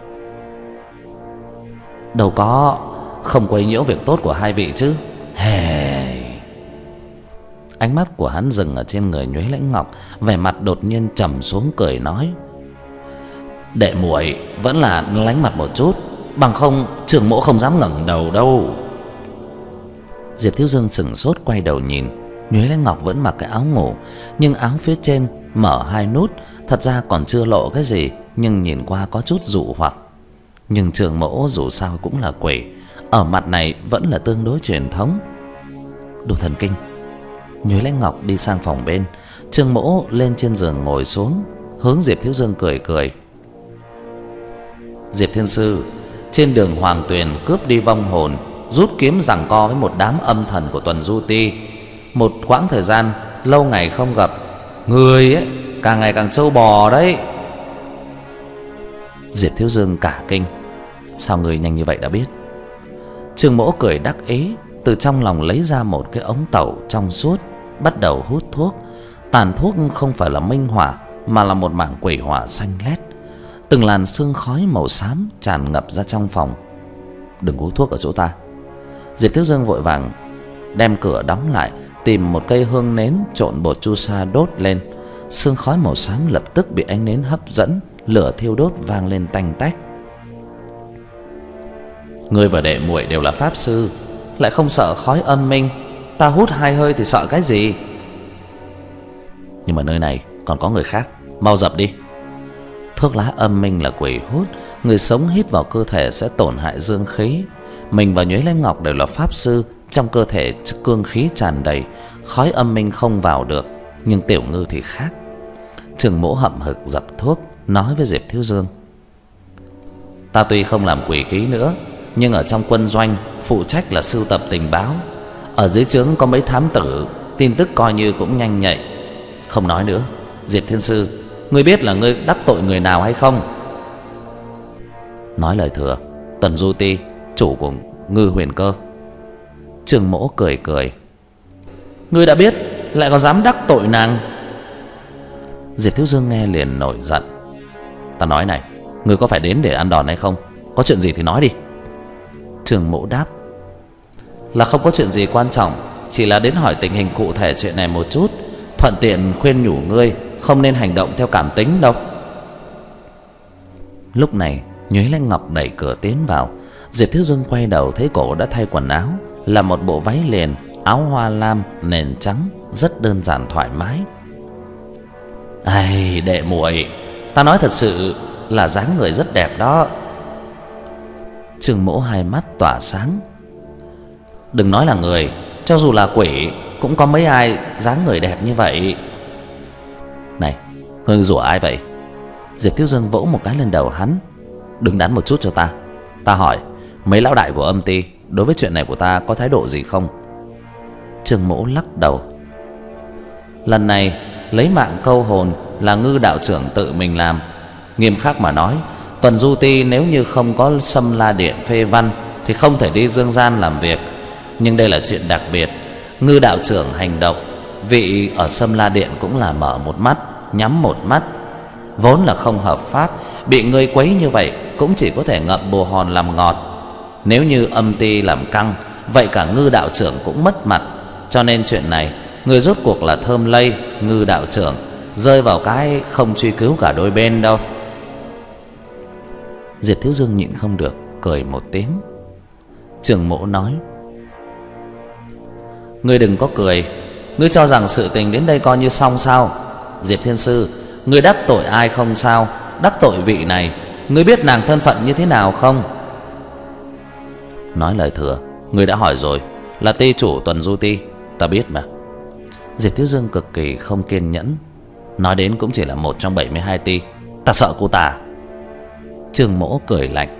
Đâu có, không quấy nhiễu việc tốt của hai vị chứ. Hey. Ánh mắt của hắn dừng ở trên người Nhuế Lãnh Ngọc, vẻ mặt đột nhiên trầm xuống cười nói, đệ muội vẫn là lánh mặt một chút, bằng không Trương Mỗ không dám ngẩng đầu đâu. Diệp Thiếu Dương sững sốt quay đầu nhìn, Nhuế Lãnh Ngọc vẫn mặc cái áo ngủ, nhưng áo phía trên mở hai nút, thật ra còn chưa lộ cái gì, nhưng nhìn qua có chút dụ hoặc. Nhưng Trương Mỗ dù sao cũng là quỷ, ở mặt này vẫn là tương đối truyền thống. Đồ thần kinh. Nhuế Lãnh Ngọc đi sang phòng bên, Trương Mỗ lên trên giường ngồi xuống, hướng Diệp Thiếu Dương cười cười. Diệp thiên sư, trên đường Hoàng Tuyền cướp đi vong hồn, rút kiếm giằng co với một đám âm thần của Tuần Du Ti. Một quãng thời gian lâu ngày không gặp, người ấy càng ngày càng trâu bò đấy. Diệp Thiếu Dương cả kinh, sao người nhanh như vậy đã biết? Trương Mỗ cười đắc ý, từ trong lòng lấy ra một cái ống tẩu trong suốt, bắt đầu hút thuốc. Tàn thuốc không phải là minh hỏa, mà là một mảng quỷ hỏa xanh lét. Từng làn sương khói màu xám tràn ngập ra trong phòng. Đừng hút thuốc ở chỗ ta. Diệp Thiếu Dương vội vàng đem cửa đóng lại, tìm một cây hương nến trộn bột chu sa đốt lên. Sương khói màu xám lập tức bị ánh nến hấp dẫn, lửa thiêu đốt vang lên tanh tách. Ngươi và đệ muội đều là pháp sư, lại không sợ khói âm minh, ta hút hai hơi thì sợ cái gì? Nhưng mà nơi này còn có người khác, mau dập đi. Thuốc lá âm minh là quỷ hút, người sống hít vào cơ thể sẽ tổn hại dương khí. Mình và Nhuế Lãnh Ngọc đều là pháp sư, trong cơ thể cương khí tràn đầy, khói âm minh không vào được. Nhưng Tiểu Ngư thì khác. Trường Mỗ hậm hực dập thuốc, nói với Diệp Thiếu Dương: Ta tuy không làm quỷ ký nữa, nhưng ở trong quân doanh phụ trách là sưu tập tình báo. Ở dưới trướng có mấy thám tử, tin tức coi như cũng nhanh nhạy. Không nói nữa, Diệp Thiên Sư, ngươi biết là ngươi đắc tội người nào hay không? Nói lời thừa, Tuần Du Ti, chủ của Ngư Huyền Cơ. Trường Mỗ cười cười: Ngươi đã biết lại còn dám đắc tội nàng? Diệp Thiếu Dương nghe liền nổi giận: Ta nói này, ngươi có phải đến để ăn đòn hay không? Có chuyện gì thì nói đi. Trường Mỗ đáp: Là không có chuyện gì quan trọng, chỉ là đến hỏi tình hình cụ thể chuyện này một chút, thuận tiện khuyên nhủ ngươi không nên hành động theo cảm tính đâu. Lúc này Nhuế Lãnh Ngọc đẩy cửa tiến vào. Diệp Thiếu Dương quay đầu thấy cổ đã thay quần áo, là một bộ váy liền, áo hoa lam nền trắng, rất đơn giản thoải mái. Ai, đệ muội, ta nói thật sự là dáng người rất đẹp đó. Trường Mỗ hai mắt tỏa sáng: Đừng nói là người, cho dù là quỷ cũng có mấy ai dáng người đẹp như vậy. Này, ngươi rủa ai vậy? Diệp Thiếu Dương vỗ một cái lên đầu hắn: Đứng đắn một chút cho ta. Ta hỏi, mấy lão đại của âm ty đối với chuyện này của ta có thái độ gì không? Trường Mỗ lắc đầu: Lần này lấy mạng câu hồn là Ngư đạo trưởng tự mình làm. Nghiêm khắc mà nói, Tuần Du Ti nếu như không có Sâm La Điện phê văn thì không thể đi dương gian làm việc. Nhưng đây là chuyện đặc biệt, Ngư đạo trưởng hành động, vị ở Sâm La Điện cũng là mở một mắt nhắm một mắt, vốn là không hợp pháp. Bị ngươi quấy như vậy cũng chỉ có thể ngậm bồ hòn làm ngọt. Nếu như âm ty làm căng, vậy cả Ngư đạo trưởng cũng mất mặt. Cho nên chuyện này người rốt cuộc là thơm lây Ngư đạo trưởng, rơi vào cái không truy cứu cả đôi bên đâu. Diệp Thiếu Dương nhịn không được cười một tiếng. Trường Mỗ nói: Ngươi đừng có cười, ngươi cho rằng sự tình đến đây coi như xong sao? Diệp Thiên Sư, ngươi đắc tội ai không sao, đắc tội vị này, ngươi biết nàng thân phận như thế nào không? Nói lời thừa, ngươi đã hỏi rồi, là ty chủ Tuần Du Ti, ta biết mà. Diệp Thiếu Dương cực kỳ không kiên nhẫn: Nói đến cũng chỉ là một trong bảy mươi hai ty, ta sợ cô ta. Trường Mỗ cười lạnh: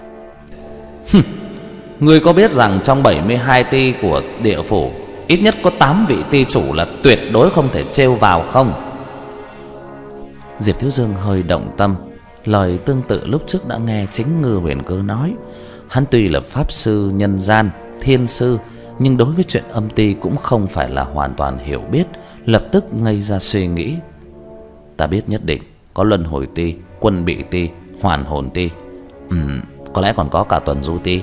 Ngươi có biết rằng trong bảy mươi hai ty của địa phủ, ít nhất có tám vị ty chủ là tuyệt đối không thể trêu vào không? Diệp Thiếu Dương hơi động tâm. Lời tương tự lúc trước đã nghe chính Ngư Huyền Cơ nói. Hắn tuy là pháp sư nhân gian, thiên sư, nhưng đối với chuyện âm ty cũng không phải là hoàn toàn hiểu biết. Lập tức ngây ra suy nghĩ: Ta biết nhất định có luân hồi ty, quân bị ty, hoàn hồn ty, ừ, có lẽ còn có cả Tuần Du Ti.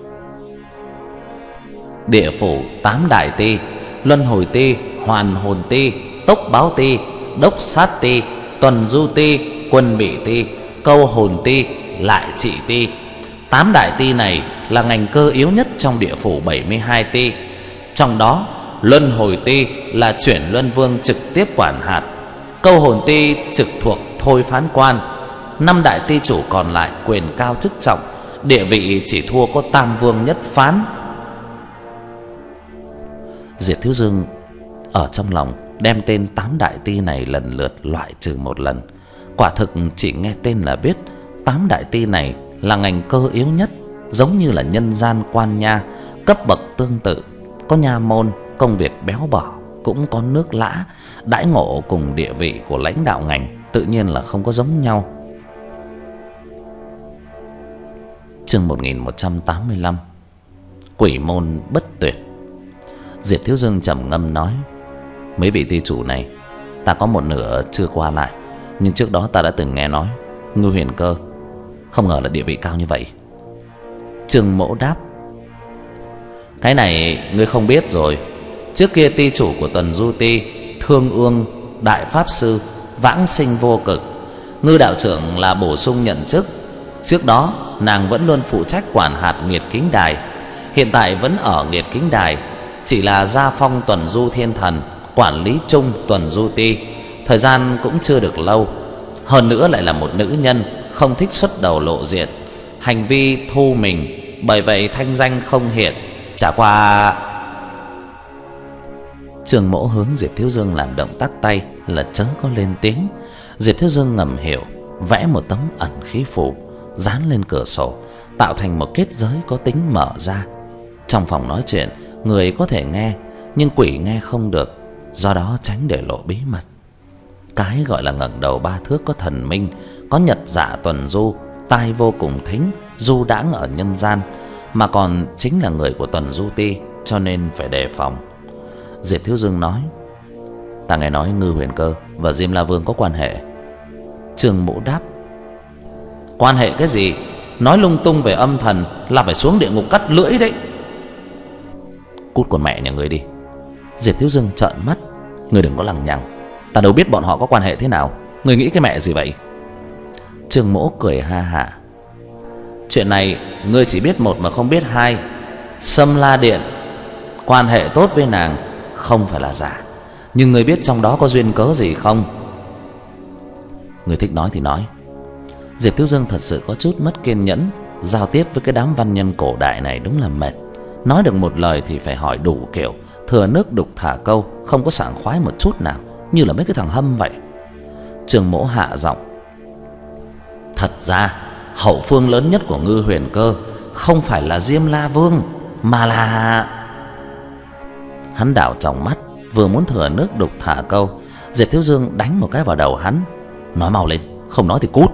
Địa phủ tám đại ty: luân hồi ty, hoàn hồn ty, tốc báo ty, đốc sát ty, Tuần Du Ti, quân bị ty, câu hồn ty, lại trị ty. Tám đại ty này là ngành cơ yếu nhất trong địa phủ bảy mươi hai ty. Trong đó luân hồi ty là chuyển luân vương trực tiếp quản hạt, câu hồn ty trực thuộc thôi phán quan. Năm đại ty chủ còn lại quyền cao chức trọng, địa vị chỉ thua có tam vương nhất phán. Diệp Thiếu Dương ở trong lòng đem tên tám đại ty này lần lượt loại trừ một lần. Quả thực chỉ nghe tên là biết tám đại ty này là ngành cơ yếu nhất, giống như là nhân gian quan nha, cấp bậc tương tự, có nha môn, công việc béo bở, cũng có nước lã, đãi ngộ cùng địa vị của lãnh đạo ngành tự nhiên là không có giống nhau. Chương một nghìn một trăm tám mươi lăm. Quỷ môn bất tuyệt. Diệp Thiếu Dương trầm ngâm nói: Mấy vị ty chủ này ta có một nửa chưa qua lại, nhưng trước đó ta đã từng nghe nói Ngư Huyền Cơ, không ngờ là địa vị cao như vậy. Trường Mỗ đáp: Cái này ngươi không biết rồi. Trước kia ty chủ của Tuần Du Ti, Thương Ương Đại Pháp Sư, vãng sinh vô cực. Ngư đạo trưởng là bổ sung nhận chức. Trước đó nàng vẫn luôn phụ trách quản hạt Nghiệt Kính Đài, hiện tại vẫn ở Nghiệt Kính Đài, chỉ là gia phong Tuần Du Thiên Thần, quản lý chung Tuần Du Ti. Thời gian cũng chưa được lâu. Hơn nữa lại là một nữ nhân, không thích xuất đầu lộ diện, hành vi thu mình, bởi vậy thanh danh không hiện. Chả qua Trường Mỗ hướng Diệp Thiếu Dương làm động tác tay là chớ có lên tiếng. Diệp Thiếu Dương ngầm hiểu, vẽ một tấm ẩn khí phù dán lên cửa sổ, tạo thành một kết giới có tính mở ra. Trong phòng nói chuyện, người có thể nghe, nhưng quỷ nghe không được, do đó tránh để lộ bí mật. Cái gọi là ngẩng đầu ba thước có thần minh, có nhật dạ tuần du, tai vô cùng thính, du đãng ở nhân gian, mà còn chính là người của Tuần Du Ti, cho nên phải đề phòng. Diệp Thiếu Dương nói: ta nghe nói Ngư Huyền Cơ và Diêm La Vương có quan hệ. Trường Mỗ đáp: quan hệ cái gì? Nói lung tung về âm thần là phải xuống địa ngục cắt lưỡi đấy. Cút con mẹ nhà ngươi đi. Diệp Thiếu Dương trợn mắt: ngươi đừng có lằng nhằng, ta đâu biết bọn họ có quan hệ thế nào. Ngươi nghĩ cái mẹ gì vậy? Trường Mỗ cười ha hả: chuyện này ngươi chỉ biết một mà không biết hai. Sâm La Điện quan hệ tốt với nàng không phải là giả, nhưng ngươi biết trong đó có duyên cớ gì không? Ngươi thích nói thì nói. Diệp Thiếu Dương thật sự có chút mất kiên nhẫn. Giao tiếp với cái đám văn nhân cổ đại này đúng là mệt. Nói được một lời thì phải hỏi đủ kiểu, thừa nước đục thả câu, không có sảng khoái một chút nào, như là mấy cái thằng hâm vậy. Trường Mỗ hạ giọng: thật ra hậu phương lớn nhất của Ngư Huyền Cơ không phải là Diêm La Vương, mà là... Hắn đảo tròng mắt, vừa muốn thừa nước đục thả câu, Diệp Thiếu Dương đánh một cái vào đầu hắn: nói mau lên, không nói thì cút.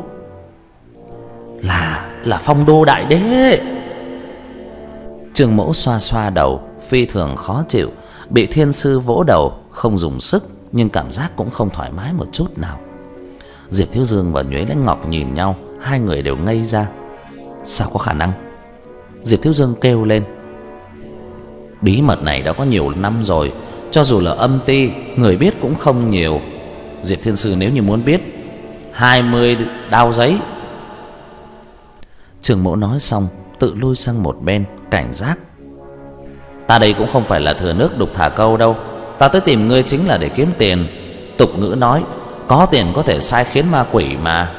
Là là Phong Đô Đại Đế. Trường Mỗ xoa xoa đầu, phi thường khó chịu. Bị thiên sư vỗ đầu không dùng sức, nhưng cảm giác cũng không thoải mái một chút nào. Diệp Thiếu Dương và Nhuế Lãnh Ngọc nhìn nhau, hai người đều ngây ra. Sao có khả năng? Diệp Thiếu Dương kêu lên: bí mật này đã có nhiều năm rồi, cho dù là âm ti, người biết cũng không nhiều. Diệp Thiên Sư nếu như muốn biết, hai mươi đao giấy. Trường Mỗ nói xong tự lui sang một bên cảnh giác: ta đây cũng không phải là thừa nước đục thả câu đâu. Ta tới tìm ngươi chính là để kiếm tiền. Tục ngữ nói có tiền có thể sai khiến ma quỷ mà.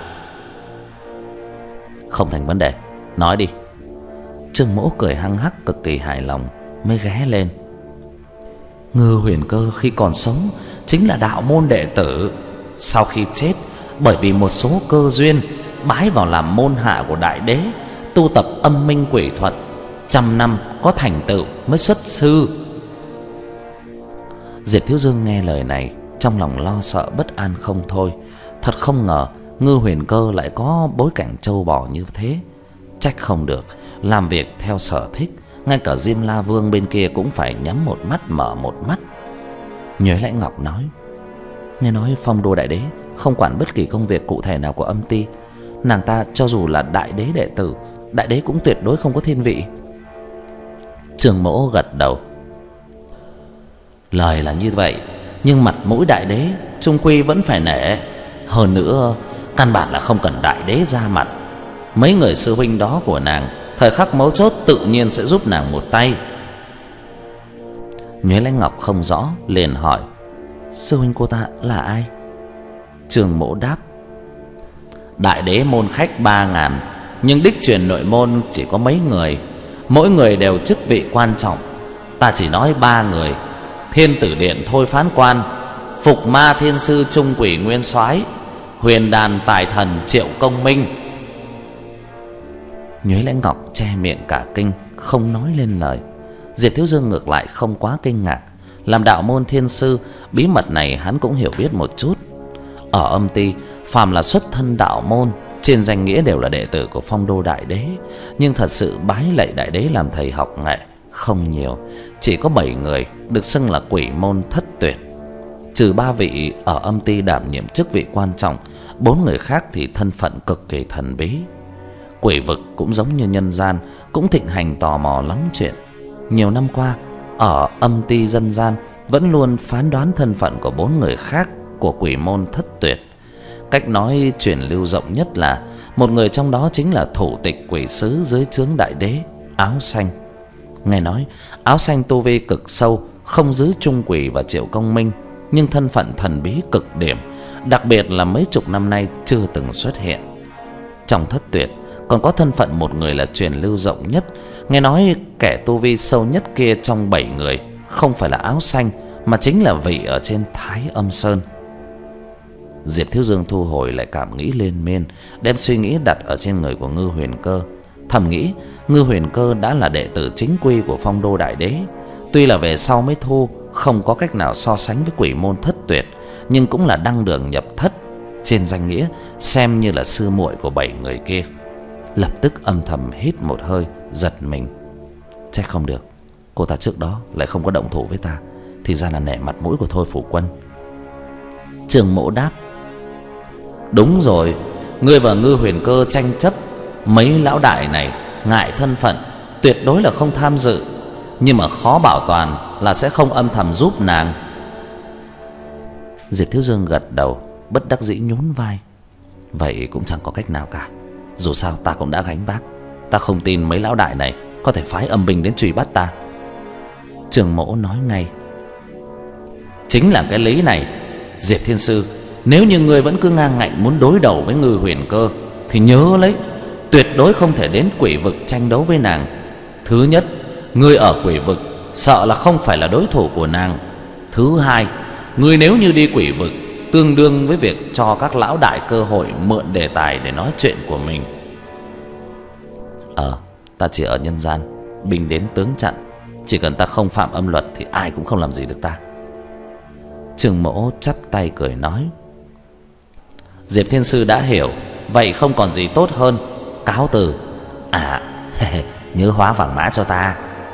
Không thành vấn đề, nói đi. Trường Mỗ cười hăng hắc cực kỳ hài lòng, mới ghé lên: Ngư Huyền Cơ khi còn sống chính là đạo môn đệ tử. Sau khi chết, bởi vì một số cơ duyên, bái vào làm môn hạ của Đại Đế, tu tập âm minh quỷ thuật, trăm năm có thành tựu mới xuất sư. Diệp Thiếu Dương nghe lời này, trong lòng lo sợ bất an không thôi. Thật không ngờ Ngư Huyền Cơ lại có bối cảnh trâu bò như thế. Trách không được, làm việc theo sở thích, ngay cả Diêm La Vương bên kia cũng phải nhắm một mắt mở một mắt. Nhuế Lãnh Ngọc nói: nghe nói Phong Đô Đại Đế không quản bất kỳ công việc cụ thể nào của âm ti. Nàng ta cho dù là Đại Đế đệ tử, Đại Đế cũng tuyệt đối không có thiên vị. Trường Mỗ gật đầu: lời là như vậy, nhưng mặt mũi Đại Đế chung quy vẫn phải nể. Hơn nữa căn bản là không cần Đại Đế ra mặt. Mấy người sư huynh đó của nàng thời khắc mấu chốt tự nhiên sẽ giúp nàng một tay. Nhuế Lãnh Ngọc không rõ liền hỏi: sư huynh cô ta là ai? Trường Mỗ đáp: Đại Đế môn khách ba ngàn, nhưng đích truyền nội môn chỉ có mấy người, mỗi người đều chức vị quan trọng. Ta chỉ nói ba người: Thiên Tử Điện Thôi Phán Quan, Phục Ma Thiên Sư Trung Quỷ Nguyên Soái, Huyền Đàn Tài Thần Triệu Công Minh. Nhuế Lãnh Ngọc che miệng cả kinh, không nói lên lời. Diệp Thiếu Dương ngược lại không quá kinh ngạc. Làm đạo môn thiên sư, bí mật này hắn cũng hiểu biết một chút. Ở âm ti, phàm là xuất thân đạo môn, trên danh nghĩa đều là đệ tử của Phong Đô Đại Đế, nhưng thật sự bái lạy Đại Đế làm thầy học nghệ không nhiều. Chỉ có bảy người được xưng là quỷ môn thất tuyệt. Trừ ba vị ở âm ti đảm nhiệm chức vị quan trọng, bốn người khác thì thân phận cực kỳ thần bí. Quỷ vực cũng giống như nhân gian, cũng thịnh hành tò mò lắm chuyện. Nhiều năm qua, ở âm ti dân gian vẫn luôn phán đoán thân phận của bốn người khác của quỷ môn Thất Tuyệt. Cách nói truyền lưu rộng nhất là một người trong đó chính là thủ tịch quỷ sứ dưới trướng đại đế Áo Xanh. Nghe nói Áo Xanh tu vi cực sâu, không giữ Trung Quỷ và Triệu Công Minh, nhưng thân phận thần bí cực điểm, đặc biệt là mấy chục năm nay chưa từng xuất hiện. Trong Thất Tuyệt còn có thân phận một người là truyền lưu rộng nhất. Nghe nói kẻ tu vi sâu nhất kia trong bảy người không phải là Áo Xanh, mà chính là vị ở trên Thái Âm Sơn. Diệp Thiếu Dương thu hồi lại cảm nghĩ liên miên, đem suy nghĩ đặt ở trên người của Ngư Huyền Cơ. Thầm nghĩ Ngư Huyền Cơ đã là đệ tử chính quy của Phong Đô Đại Đế. Tuy là về sau mới thu, không có cách nào so sánh với quỷ môn Thất Tuyệt, nhưng cũng là đăng đường nhập thất, trên danh nghĩa xem như là sư muội của bảy người kia. Lập tức âm thầm hít một hơi, giật mình. Chắc không được, cô ta trước đó lại không có động thủ với ta, thì ra là nể mặt mũi của Thôi Phủ Quân. Trương Mỗ đáp: đúng rồi, ngươi và Ngư Huyền Cơ tranh chấp, mấy lão đại này ngại thân phận, tuyệt đối là không tham dự, nhưng mà khó bảo toàn là sẽ không âm thầm giúp nàng. Diệp Thiếu Dương gật đầu, bất đắc dĩ nhún vai. Vậy cũng chẳng có cách nào cả, dù sao ta cũng đã gánh vác. Ta không tin mấy lão đại này có thể phái âm binh đến truy bắt ta. Trường Mỗ nói ngay: chính là cái lý này, Diệp Thiên Sư, nếu như ngươi vẫn cứ ngang ngạnh muốn đối đầu với Ngư Huyền Cơ thì nhớ lấy, tuyệt đối không thể đến quỷ vực tranh đấu với nàng. Thứ nhất, ngươi ở quỷ vực sợ là không phải là đối thủ của nàng. Thứ hai, ngươi nếu như đi quỷ vực, tương đương với việc cho các lão đại cơ hội mượn đề tài để nói chuyện của mình. Ờ, ta chỉ ở nhân gian, binh đến tướng chặn, chỉ cần ta không phạm âm luật thì ai cũng không làm gì được ta. Trường Mỗ chắp tay cười nói: Diệp Thiên Sư đã hiểu, vậy không còn gì tốt hơn, cáo từ. À, nhớ hóa vàng mã cho ta.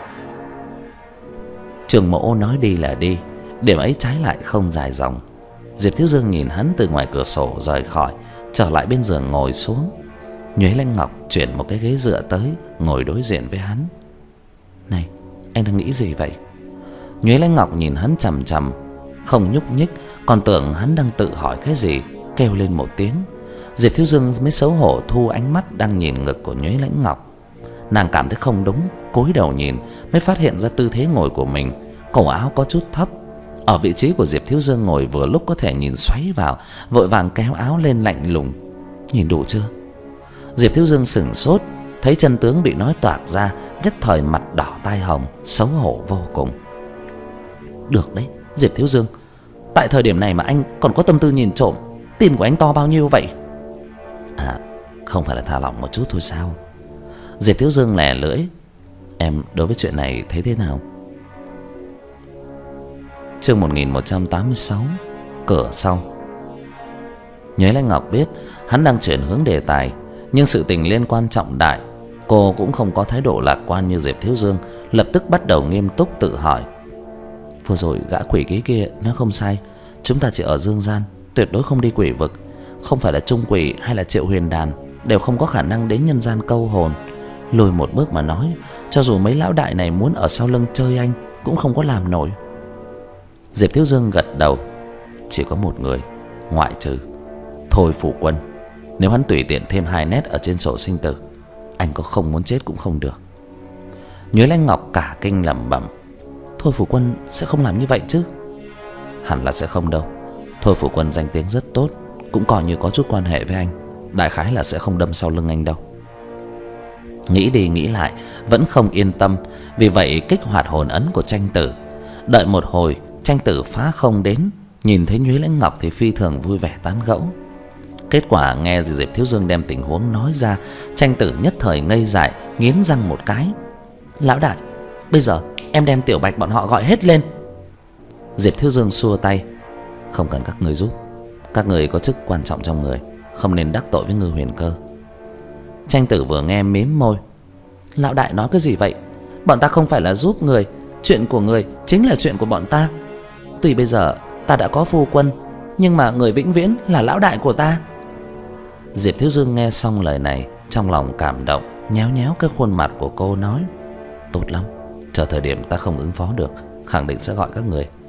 Trường Mỗ nói đi là đi, điểm ấy trái lại không dài dòng. Diệp Thiếu Dương nhìn hắn từ ngoài cửa sổ rời khỏi, trở lại bên giường ngồi xuống. Nhuế Lanh Ngọc chuyển một cái ghế dựa tới, ngồi đối diện với hắn. Này, anh đang nghĩ gì vậy? Nhuế Lanh Ngọc nhìn hắn chằm chằm, không nhúc nhích, còn tưởng hắn đang tự hỏi cái gì, kêu lên một tiếng. Diệp Thiếu Dương mới xấu hổ thu ánh mắt đang nhìn ngực của Nhuế Lanh Ngọc. Nàng cảm thấy không đúng, cúi đầu nhìn mới phát hiện ra tư thế ngồi của mình, cổ áo có chút thấp. Ở vị trí của Diệp Thiếu Dương ngồi vừa lúc có thể nhìn xoáy vào, vội vàng kéo áo lên lạnh lùng: nhìn đủ chưa? Diệp Thiếu Dương sững sốt, thấy chân tướng bị nói toạc ra, nhất thời mặt đỏ tai hồng, xấu hổ vô cùng. Được đấy, Diệp Thiếu Dương, tại thời điểm này mà anh còn có tâm tư nhìn trộm, tim của anh to bao nhiêu vậy? À, không phải là thả lỏng một chút thôi sao? Diệp Thiếu Dương lè lưỡi: em đối với chuyện này thấy thế nào? Chương một nghìn một trăm tám mươi sáu, cửa sau. Nhuế Lanh Ngọc biết hắn đang chuyển hướng đề tài, nhưng sự tình liên quan trọng đại, cô cũng không có thái độ lạc quan như Diệp Thiếu Dương, lập tức bắt đầu nghiêm túc tự hỏi. Vừa rồi gã quỷ ký kia nó không sai, chúng ta chỉ ở dương gian, tuyệt đối không đi quỷ vực. Không phải là Trung Quỷ hay là Triệu Huyền Đàn đều không có khả năng đến nhân gian câu hồn. Lùi một bước mà nói, cho dù mấy lão đại này muốn ở sau lưng chơi anh cũng không có làm nổi. Diệp Thiếu Dương gật đầu: chỉ có một người, ngoại trừ Thôi Phủ Quân. Nếu hắn tùy tiện thêm hai nét ở trên sổ sinh tử, anh có không muốn chết cũng không được. Nhuế Lanh Ngọc cả kinh lẩm bẩm: Thôi Phủ Quân sẽ không làm như vậy chứ? Hẳn là sẽ không đâu. Thôi Phủ Quân danh tiếng rất tốt, cũng coi như có chút quan hệ với anh, đại khái là sẽ không đâm sau lưng anh đâu. Nghĩ đi nghĩ lại vẫn không yên tâm, vì vậy kích hoạt hồn ấn của tranh tử. Đợi một hồi, tranh tử phá không đến, nhìn thấy Nhuế Lanh Ngọc thì phi thường vui vẻ tán gẫu. Kết quả nghe Diệp Thiếu Dương đem tình huống nói ra, tranh tử nhất thời ngây dại, nghiến răng một cái: lão đại, bây giờ em đem Tiểu Bạch bọn họ gọi hết lên. Diệp Thiếu Dương xua tay: không cần các người giúp, các người có chức quan trọng trong người, không nên đắc tội với Ngư Huyền Cơ. Tranh tử vừa nghe mím môi: lão đại nói cái gì vậy? Bọn ta không phải là giúp người, chuyện của người chính là chuyện của bọn ta. Tuy bây giờ ta đã có phu quân, nhưng mà người vĩnh viễn là lão đại của ta. Diệp Thiếu Dương nghe xong lời này, trong lòng cảm động, nhéo nhéo cái khuôn mặt của cô nói: tốt lắm, chờ thời điểm ta không ứng phó được, khẳng định sẽ gọi các người.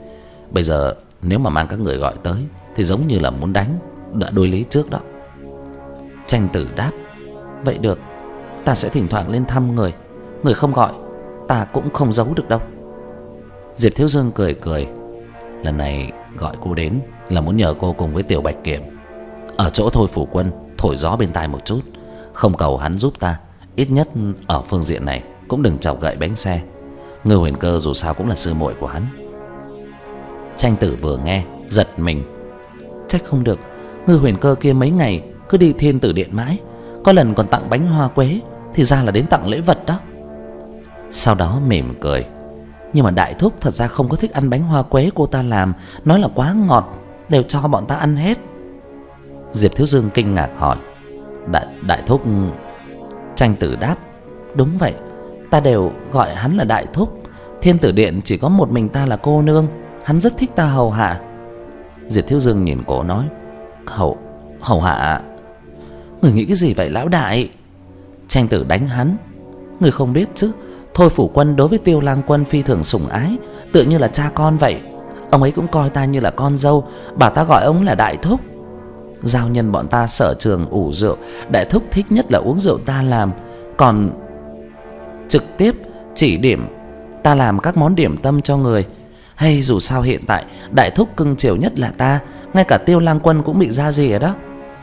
Bây giờ nếu mà mang các người gọi tới thì giống như là muốn đánh, đã đối lý trước đó. Tranh tử đáp: Vậy được, ta sẽ thỉnh thoảng lên thăm người. Người không gọi, ta cũng không giấu được đâu. Diệp Thiếu Dương cười cười: Lần này gọi cô đến là muốn nhờ cô cùng với Tiểu Bạch Kiểm ở chỗ Thôi Phủ Quân thổi gió bên tai một chút. Không cầu hắn giúp ta, ít nhất ở phương diện này cũng đừng chọc gậy bánh xe. Ngư Huyền Cơ dù sao cũng là sư muội của hắn. Tranh tử vừa nghe giật mình: Trách không được, Ngư Huyền Cơ kia mấy ngày cứ đi Thiên Tử Điện mãi, có lần còn tặng bánh hoa quế, thì ra là đến tặng lễ vật đó. Sau đó mỉm cười: Nhưng mà đại thúc thật ra không có thích ăn bánh hoa quế cô ta làm, nói là quá ngọt, đều cho bọn ta ăn hết. Diệp Thiếu Dương kinh ngạc hỏi: Đại, đại thúc... Tranh tử đáp: Đúng vậy, ta đều gọi hắn là đại thúc. Thiên Tử Điện chỉ có một mình ta là cô nương, hắn rất thích ta hầu hạ. Diệp Thiếu Dương nhìn cổ nói: Hầu... hầu hạ? Người nghĩ cái gì vậy lão đại? Tranh tử đánh hắn: Người không biết chứ, Thôi Phủ Quân đối với Tiêu Lang Quân phi thường sủng ái, tựa như là cha con vậy. Ông ấy cũng coi ta như là con dâu, bảo ta gọi ông là đại thúc. Giao nhân bọn ta sở trường ủ rượu, đại thúc thích nhất là uống rượu ta làm, còn trực tiếp chỉ điểm ta làm các món điểm tâm cho người. Hay dù sao hiện tại đại thúc cưng chiều nhất là ta, ngay cả Tiêu Lang Quân cũng bị ra gì đó.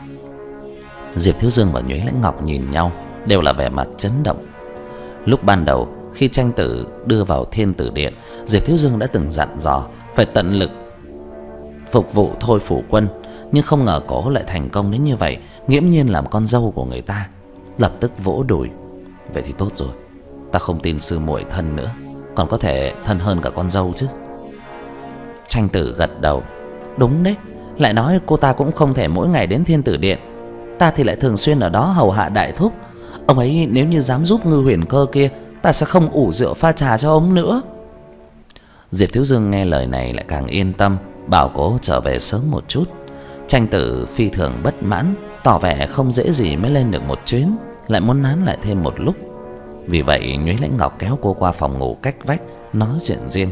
Diệp Thiếu Dương và Nhuế Lãnh Ngọc nhìn nhau, đều là vẻ mặt chấn động. Lúc ban đầu khi tranh tử đưa vào Thiên Tử Điện, Diệp Thiếu Dương đã từng dặn dò phải tận lực phục vụ Thôi Phủ Quân, nhưng không ngờ cổ lại thành công đến như vậy, nghiễm nhiên làm con dâu của người ta. Lập tức vỗ đùi: Vậy thì tốt rồi, ta không tin sư muội thân nữa, còn có thể thân hơn cả con dâu chứ. Tranh tử gật đầu: Đúng đấy, lại nói cô ta cũng không thể mỗi ngày đến Thiên Tử Điện, ta thì lại thường xuyên ở đó hầu hạ đại thúc. Ông ấy nếu như dám giúp Ngư Huyền Cơ kia, ta sẽ không ủ rượu pha trà cho ông nữa. Diệp Thiếu Dương nghe lời này lại càng yên tâm, bảo cố trở về sớm một chút. Tranh tử phi thường bất mãn, tỏ vẻ không dễ gì mới lên được một chuyến, lại muốn nán lại thêm một lúc. Vì vậy Nhuế Lãnh Ngọc kéo cô qua phòng ngủ cách vách nói chuyện riêng.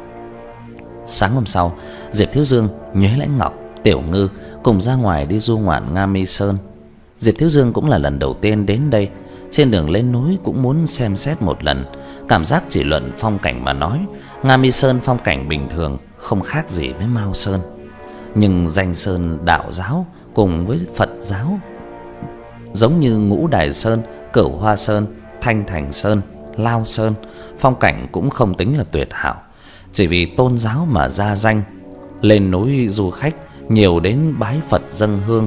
Sáng hôm sau, Diệp Thiếu Dương, Nhuế Lãnh Ngọc, Tiểu Ngư cùng ra ngoài đi du ngoạn Nga Mi Sơn. Diệp Thiếu Dương cũng là lần đầu tiên đến đây, trên đường lên núi cũng muốn xem xét một lần. Cảm giác chỉ luận phong cảnh mà nói, Nga Mi Sơn phong cảnh bình thường, không khác gì với Mao Sơn. Nhưng danh sơn đạo giáo cùng với Phật giáo, giống như Ngũ Đài Sơn, Cửu Hoa Sơn, Thanh Thành Sơn, Lao Sơn, phong cảnh cũng không tính là tuyệt hảo. Chỉ vì tôn giáo mà ra danh, lên núi du khách nhiều đến bái Phật dâng hương.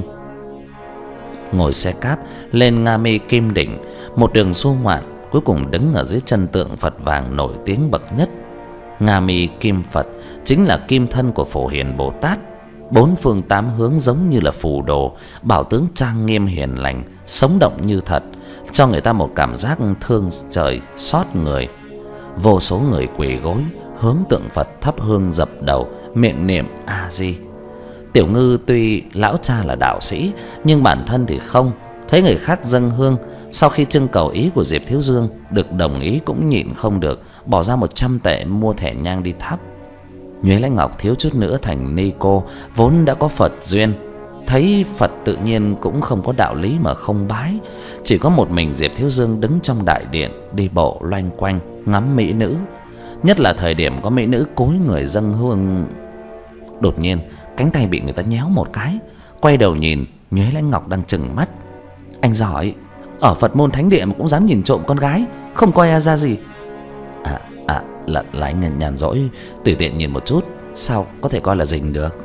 Ngồi xe cáp lên Nga Mi Kim Đỉnh, một đường du ngoạn, cuối cùng đứng ở dưới chân tượng Phật vàng nổi tiếng bậc nhất. Nga Mi Kim Phật chính là kim thân của Phổ Hiền Bồ Tát, bốn phương tám hướng giống như là phù đồ, bảo tướng trang nghiêm hiền lành, sống động như thật, cho người ta một cảm giác thương trời xót người. Vô số người quỳ gối hướng tượng Phật thắp hương dập đầu, miệng niệm A Di. Tiểu Ngư tuy lão cha là đạo sĩ, nhưng bản thân thì không. Thấy người khác dâng hương, sau khi trưng cầu ý của Diệp Thiếu Dương được đồng ý cũng nhịn không được, bỏ ra một trăm tệ mua thẻ nhang đi thắp. Nhuế Lãnh Ngọc thiếu chút nữa thành ni cô, vốn đã có Phật duyên, thấy Phật tự nhiên cũng không có đạo lý mà không bái. Chỉ có một mình Diệp Thiếu Dương đứng trong đại điện, đi bộ loanh quanh ngắm mỹ nữ, nhất là thời điểm có mỹ nữ cúi người dâng hương. Đột nhiên cánh tay bị người ta nhéo một cái, quay đầu nhìn, Nhuế Lãnh Ngọc đang trừng mắt: Anh giỏi, ở Phật môn thánh địa mà cũng dám nhìn trộm con gái, không coi ra gì. À, à là, là anh nhàn, nhàn rỗi tùy tiện nhìn một chút, sao có thể coi là rình được.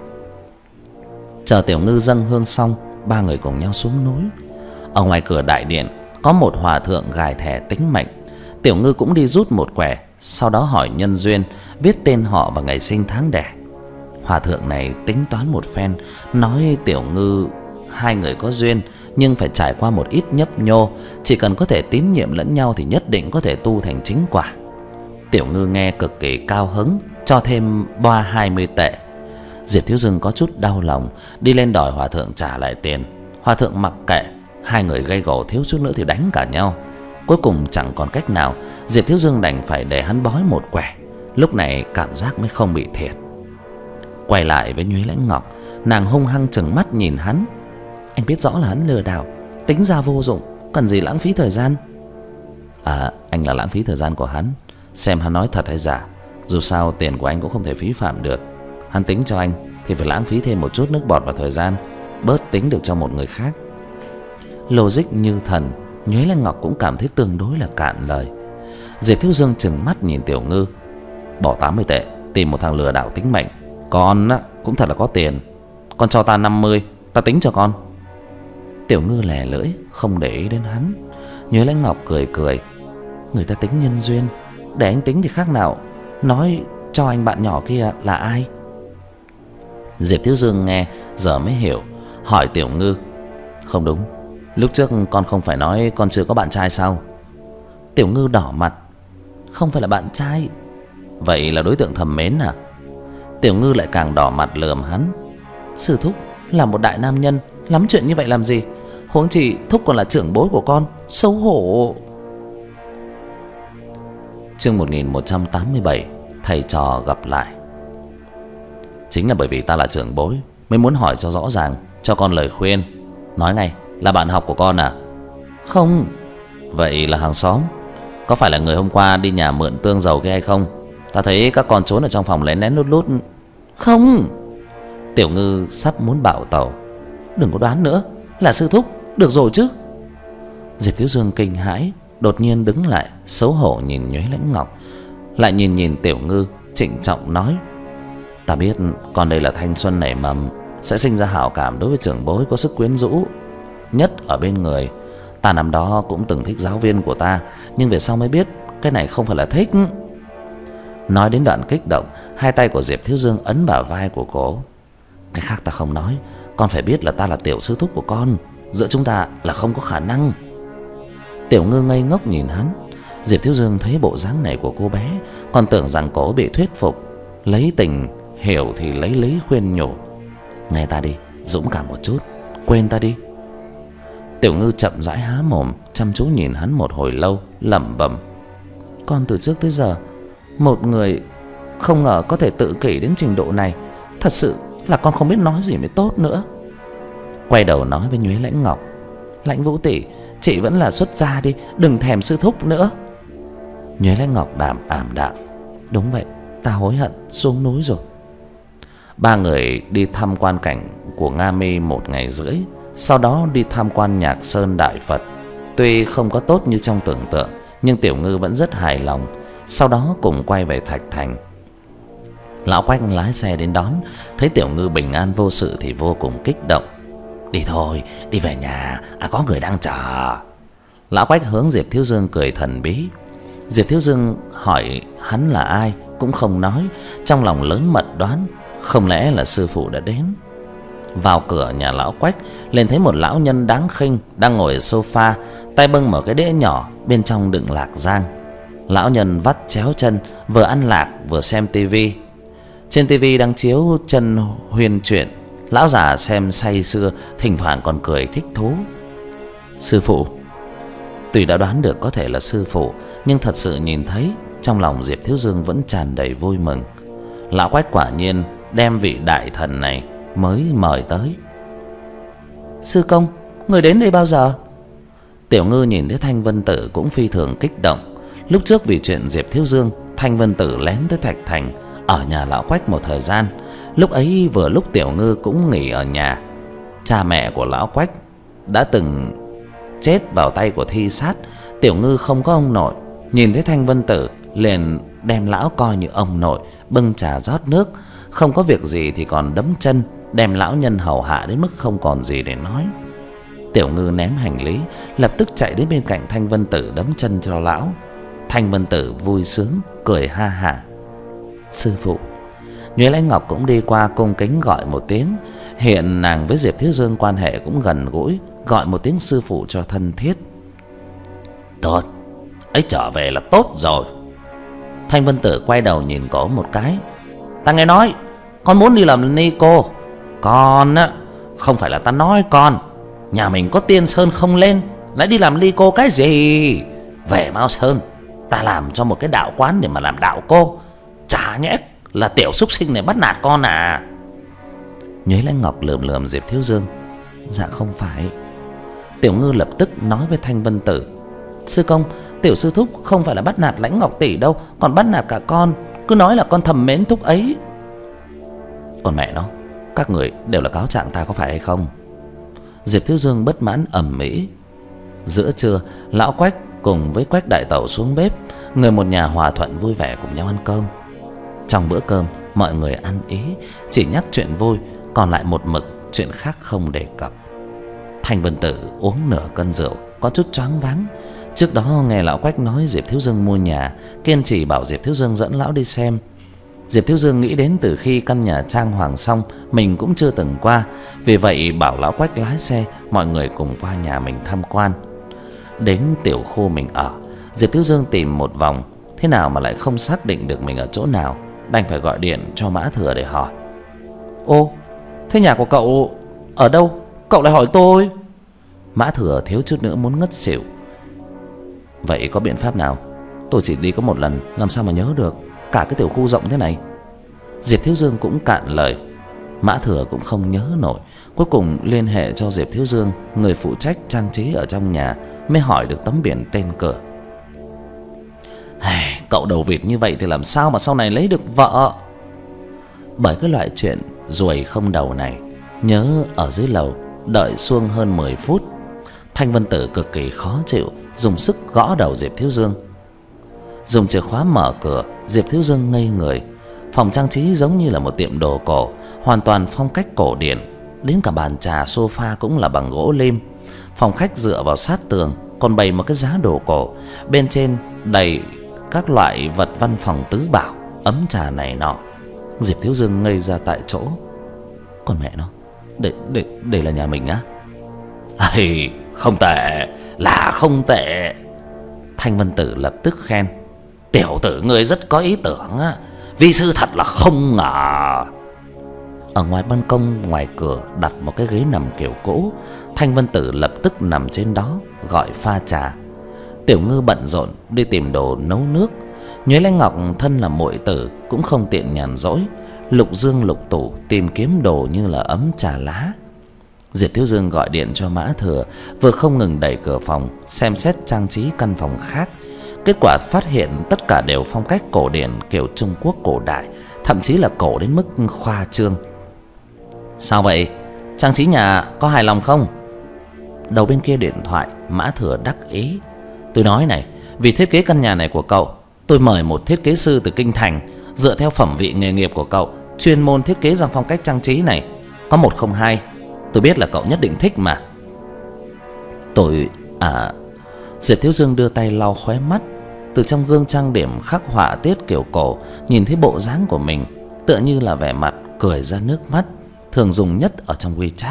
Chờ Tiểu Ngư dâng hương xong, ba người cùng nhau xuống núi. Ở ngoài cửa đại điện có một hòa thượng gài thẻ tính mệnh. Tiểu Ngư cũng đi rút một quẻ, sau đó hỏi nhân duyên, viết tên họ và ngày sinh tháng đẻ. Hòa thượng này tính toán một phen, nói Tiểu Ngư hai người có duyên, nhưng phải trải qua một ít nhấp nhô, chỉ cần có thể tín nhiệm lẫn nhau thì nhất định có thể tu thành chính quả. Tiểu Ngư nghe cực kỳ cao hứng, cho thêm boa hai mươi tệ. Diệp Thiếu Dương có chút đau lòng, đi lên đòi hòa thượng trả lại tiền. Hòa thượng mặc kệ, hai người gây gổ thiếu chút nữa thì đánh cả nhau. Cuối cùng chẳng còn cách nào, Diệp Thiếu Dương đành phải để hắn bói một quẻ. Lúc này cảm giác mới không bị thiệt. Quay lại với Nhuế Lãnh Ngọc, nàng hung hăng trừng mắt nhìn hắn. Anh biết rõ là hắn lừa đảo, tính ra vô dụng, cần gì lãng phí thời gian. À, anh là lãng phí thời gian của hắn, xem hắn nói thật hay giả. Dù sao tiền của anh cũng không thể phí phạm được. Hắn tính cho anh thì phải lãng phí thêm một chút nước bọt và thời gian, bớt tính được cho một người khác. Logic như thần, Nhuế Lãnh Ngọc cũng cảm thấy tương đối là cạn lời. Diệp Thiếu Dương trừng mắt nhìn Tiểu Ngư. Bỏ tám mươi tệ tìm một thằng lừa đảo tính mệnh, con á cũng thật là có tiền. Con cho ta năm mươi, ta tính cho con. Tiểu Ngư lè lưỡi không để ý đến hắn. Nhuế Lãnh Ngọc cười cười. Người ta tính nhân duyên, để anh tính thì khác nào nói cho anh bạn nhỏ kia là ai. Diệp Thiếu Dương nghe giờ mới hiểu, hỏi Tiểu Ngư. Không đúng, lúc trước con không phải nói con chưa có bạn trai sao? Tiểu Ngư đỏ mặt. Không phải là bạn trai. Vậy là đối tượng thầm mến à? Tiểu Ngư lại càng đỏ mặt lườm hắn. Sư thúc là một đại nam nhân, lắm chuyện như vậy làm gì? Huống chi thúc còn là trưởng bối của con, xấu hổ. Chương một nghìn một trăm tám mươi bảy, thầy trò gặp lại. Chính là bởi vì ta là trưởng bối mới muốn hỏi cho rõ ràng, cho con lời khuyên. Nói ngay, là bạn học của con à? Không. Vậy là hàng xóm. Có phải là người hôm qua đi nhà mượn tương dầu kia hay không? Ta thấy các con trốn ở trong phòng lén lén lút lút. Không. Tiểu Ngư sắp muốn bạo tẩu. Đừng có đoán nữa, là sư thúc, được rồi chứ. Diệp Thiếu Dương kinh hãi, đột nhiên đứng lại, xấu hổ nhìn Nhuế Lãnh Ngọc, lại nhìn nhìn Tiểu Ngư, trịnh trọng nói. Ta biết con đây là thanh xuân nảy mầm, sẽ sinh ra hảo cảm đối với trưởng bối có sức quyến rũ nhất ở bên người. Ta năm đó cũng từng thích giáo viên của ta, nhưng về sau mới biết cái này không phải là thích. Nói đến đoạn kích động, hai tay của Diệp Thiếu Dương ấn bả vai của cô. Cái khác ta không nói, con phải biết là ta là tiểu sư thúc của con, giữa chúng ta là không có khả năng. Tiểu Ngư ngây ngốc nhìn hắn. Diệp Thiếu Dương thấy bộ dáng này của cô bé, còn tưởng rằng cô bị thuyết phục, lấy tình hiểu thì lấy lý khuyên nhủ. Nghe ta đi, dũng cảm một chút, quên ta đi. Tiểu Ngư chậm rãi há mồm, chăm chú nhìn hắn một hồi lâu, lẩm bẩm. Con từ trước tới giờ, một người không ngờ có thể tự kỷ đến trình độ này. Thật sự là con không biết nói gì mới tốt nữa. Quay đầu nói với Nhuế Lãnh Ngọc. Lãnh Vũ tỷ, chị vẫn là xuất gia đi, đừng thèm sư thúc nữa. Nhuế Lãnh Ngọc đạm ảm đạm. Đúng vậy, ta hối hận xuống núi rồi. Ba người đi thăm quan cảnh của Nga Mi một ngày rưỡi, sau đó đi tham quan Nhạc Sơn Đại Phật. Tuy không có tốt như trong tưởng tượng, nhưng Tiểu Ngư vẫn rất hài lòng. Sau đó cùng quay về Thạch Thành. Lão Quách lái xe đến đón, thấy Tiểu Ngư bình an vô sự thì vô cùng kích động. Đi thôi, đi về nhà, à có người đang chờ. Lão Quách hướng Diệp Thiếu Dương cười thần bí. Diệp Thiếu Dương hỏi hắn là ai cũng không nói, trong lòng lớn mật đoán không lẽ là sư phụ đã đến. Vào cửa nhà lão Quách, lên thấy một lão nhân đáng khinh đang ngồi ở sofa, tay bưng một cái đĩa nhỏ, bên trong đựng lạc rang. Lão nhân vắt chéo chân, vừa ăn lạc vừa xem tivi. Trên tivi đang chiếu chân huyền truyện. Lão già xem say sưa, thỉnh thoảng còn cười thích thú. Sư phụ. Tuy đã đoán được có thể là sư phụ, nhưng thật sự nhìn thấy, trong lòng Diệp Thiếu Dương vẫn tràn đầy vui mừng. Lão Quách quả nhiên đem vị đại thần này mới mời tới. Sư công, người đến đây bao giờ? Tiểu Ngư nhìn thấy Thanh Vân Tử cũng phi thường kích động. Lúc trước vì chuyện Diệp Thiếu Dương, Thanh Vân Tử lén tới Thạch Thành, ở nhà lão Quách một thời gian. Lúc ấy vừa lúc Tiểu Ngư cũng nghỉ ở nhà. Cha mẹ của lão Quách đã từng chết vào tay của thi sát. Tiểu Ngư không có ông nội, nhìn thấy Thanh Vân Tử liền đem lão coi như ông nội, bưng trà rót nước, không có việc gì thì còn đấm chân, đem lão nhân hầu hạ đến mức không còn gì để nói. Tiểu Ngư ném hành lý, lập tức chạy đến bên cạnh Thanh Vân Tử đấm chân cho lão. Thanh Vân Tử vui sướng cười ha hả. Sư phụ. Nhuế Lãnh Ngọc cũng đi qua cung kính gọi một tiếng. Hiện nàng với Diệp Thiếu Dương quan hệ cũng gần gũi, gọi một tiếng sư phụ cho thân thiết. Tốt, ấy trở về là tốt rồi. Thanh Vân Tử quay đầu nhìn cổ một cái. Ta nghe nói con muốn đi làm ni cô. Con á, không phải là ta nói con, nhà mình có Tiên Sơn không lên, lại đi làm ni cô cái gì? Về Mao Sơn, ta làm cho một cái đạo quán để mà làm đạo cô. Chả nhẽ là tiểu súc sinh này bắt nạt con à? Nhuế Lãnh Ngọc lườm lườm Diệp Thiếu Dương. Dạ không phải. Tiểu Ngư lập tức nói với Thanh Vân Tử: sư công, tiểu sư thúc không phải là bắt nạt Lãnh Ngọc tỷ đâu, còn bắt nạt cả con, cứ nói là con thầm mến thúc ấy. Còn mẹ nó, các người đều là cáo trạng ta có phải hay không? Diệp Thiếu Dương bất mãn ầm ĩ. Giữa trưa, lão Quách cùng với Quách đại tẩu xuống bếp, người một nhà hòa thuận vui vẻ cùng nhau ăn cơm. Trong bữa cơm, mọi người ăn ý, chỉ nhắc chuyện vui, còn lại một mực chuyện khác không đề cập. Thanh Vân Tử uống nửa cân rượu, có chút choáng váng. Trước đó nghe lão Quách nói Diệp Thiếu Dương mua nhà, kiên trì bảo Diệp Thiếu Dương dẫn lão đi xem. Diệp Thiếu Dương nghĩ đến từ khi căn nhà trang hoàng xong mình cũng chưa từng qua, vì vậy bảo lão Quách lái xe, mọi người cùng qua nhà mình tham quan. Đến tiểu khu mình ở, Diệp Thiếu Dương tìm một vòng, thế nào mà lại không xác định được mình ở chỗ nào, đành phải gọi điện cho Mã Thừa để hỏi. Ô, thế nhà của cậu ở đâu? Cậu lại hỏi tôi. Mã Thừa thiếu chút nữa muốn ngất xỉu. Vậy có biện pháp nào? Tôi chỉ đi có một lần, làm sao mà nhớ được cả cái tiểu khu rộng thế này. Diệp Thiếu Dương cũng cạn lời. Mã Thừa cũng không nhớ nổi. Cuối cùng liên hệ cho Diệp Thiếu Dương, người phụ trách trang trí ở trong nhà, mới hỏi được tấm biển tên cửa. Hey, cậu đầu vịt như vậy thì làm sao mà sau này lấy được vợ? Bởi cái loại chuyện ruồi không đầu này, nhớ ở dưới lầu đợi xuông hơn mười phút. Thanh Vân Tử cực kỳ khó chịu, dùng sức gõ đầu Diệp Thiếu Dương. Dùng chìa khóa mở cửa, Diệp Thiếu Dương ngây người. Phòng trang trí giống như là một tiệm đồ cổ, hoàn toàn phong cách cổ điển, đến cả bàn trà sofa cũng là bằng gỗ lim. Phòng khách dựa vào sát tường, còn bày một cái giá đồ cổ, bên trên đầy các loại vật văn phòng tứ bảo, ấm trà này nọ. Diệp Thiếu Dương ngây ra tại chỗ. Còn mẹ nó, đây đây đây là nhà mình á? Ây, không tệ, là không tệ. Thanh Vân Tử lập tức khen. Tiểu tử ngươi rất có ý tưởng á, vi sư thật là không ngờ. Ở ngoài ban công ngoài cửa đặt một cái ghế nằm kiểu cũ. Thanh Vân Tử lập tức nằm trên đó gọi pha trà. Tiểu Ngư bận rộn đi tìm đồ nấu nước. Nhuế Lãnh Ngọc thân là muội tử cũng không tiện nhàn rỗi, lục dương lục tủ tìm kiếm đồ như là ấm trà lá. Diệp Thiếu Dương gọi điện cho Mã Thừa, vừa không ngừng đẩy cửa phòng xem xét trang trí căn phòng khác. Kết quả phát hiện tất cả đều phong cách cổ điển kiểu Trung Quốc cổ đại, thậm chí là cổ đến mức khoa trương. Sao vậy? Trang trí nhà có hài lòng không? Đầu bên kia điện thoại, Mã Thừa đắc ý. Tôi nói này, vì thiết kế căn nhà này của cậu, tôi mời một thiết kế sư từ kinh thành, dựa theo phẩm vị nghề nghiệp của cậu, chuyên môn thiết kế ra phong cách trang trí này. Có một không hai, tôi biết là cậu nhất định thích mà. Tôi... à... Diệp Thiếu Dương đưa tay lau khóe mắt. Từ trong gương trang điểm khắc họa tiết kiểu cổ, nhìn thấy bộ dáng của mình, tựa như là vẻ mặt cười ra nước mắt, thường dùng nhất ở trong WeChat.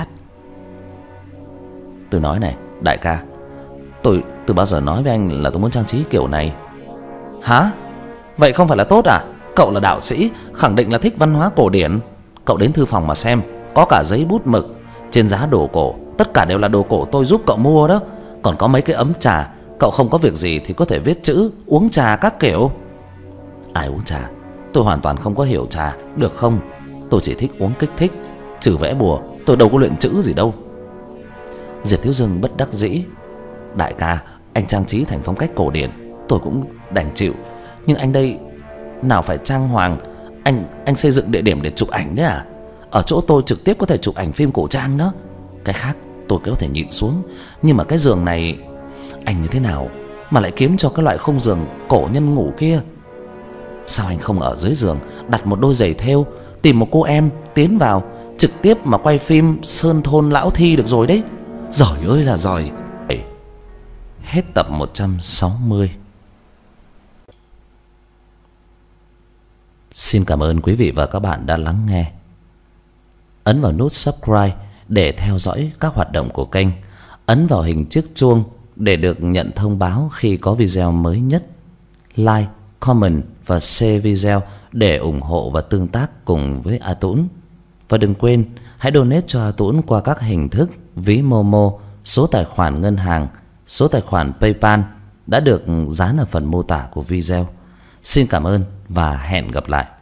Tôi nói này, đại ca, tôi từ bao giờ nói với anh là tôi muốn trang trí kiểu này? Hả? Vậy không phải là tốt à? Cậu là đạo sĩ, khẳng định là thích văn hóa cổ điển. Cậu đến thư phòng mà xem, có cả giấy bút mực. Trên giá đồ cổ, tất cả đều là đồ cổ tôi giúp cậu mua đó. Còn có mấy cái ấm trà, cậu không có việc gì thì có thể viết chữ uống trà các kiểu. Ai uống trà? Tôi hoàn toàn không có hiểu trà, được không? Tôi chỉ thích uống kích thích, trừ vẽ bùa, tôi đâu có luyện chữ gì đâu. Diệp Thiếu Dương bất đắc dĩ. Đại ca, anh trang trí thành phong cách cổ điển, tôi cũng đành chịu. Nhưng anh đây nào phải trang hoàng, anh anh xây dựng địa điểm để chụp ảnh đấy à? Ở chỗ tôi trực tiếp có thể chụp ảnh phim cổ trang đó. Cái khác tôi có thể nhịn xuống, nhưng mà cái giường này, anh như thế nào mà lại kiếm cho cái loại khung giường cổ nhân ngủ kia? Sao anh không ở dưới giường đặt một đôi giày thêu, tìm một cô em tiến vào, trực tiếp mà quay phim sơn thôn lão thi được rồi đấy. Giỏi ơi là giỏi. Hết tập một trăm sáu mươi. Xin cảm ơn quý vị và các bạn đã lắng nghe. Ấn vào nút subscribe để theo dõi các hoạt động của kênh. Ấn vào hình chiếc chuông để được nhận thông báo khi có video mới nhất. Like, comment và share video để ủng hộ và tương tác cùng với A Tũng. Và đừng quên hãy donate cho A Tũng qua các hình thức ví Momo, số tài khoản ngân hàng, số tài khoản PayPal đã được dán ở phần mô tả của video. Xin cảm ơn và hẹn gặp lại.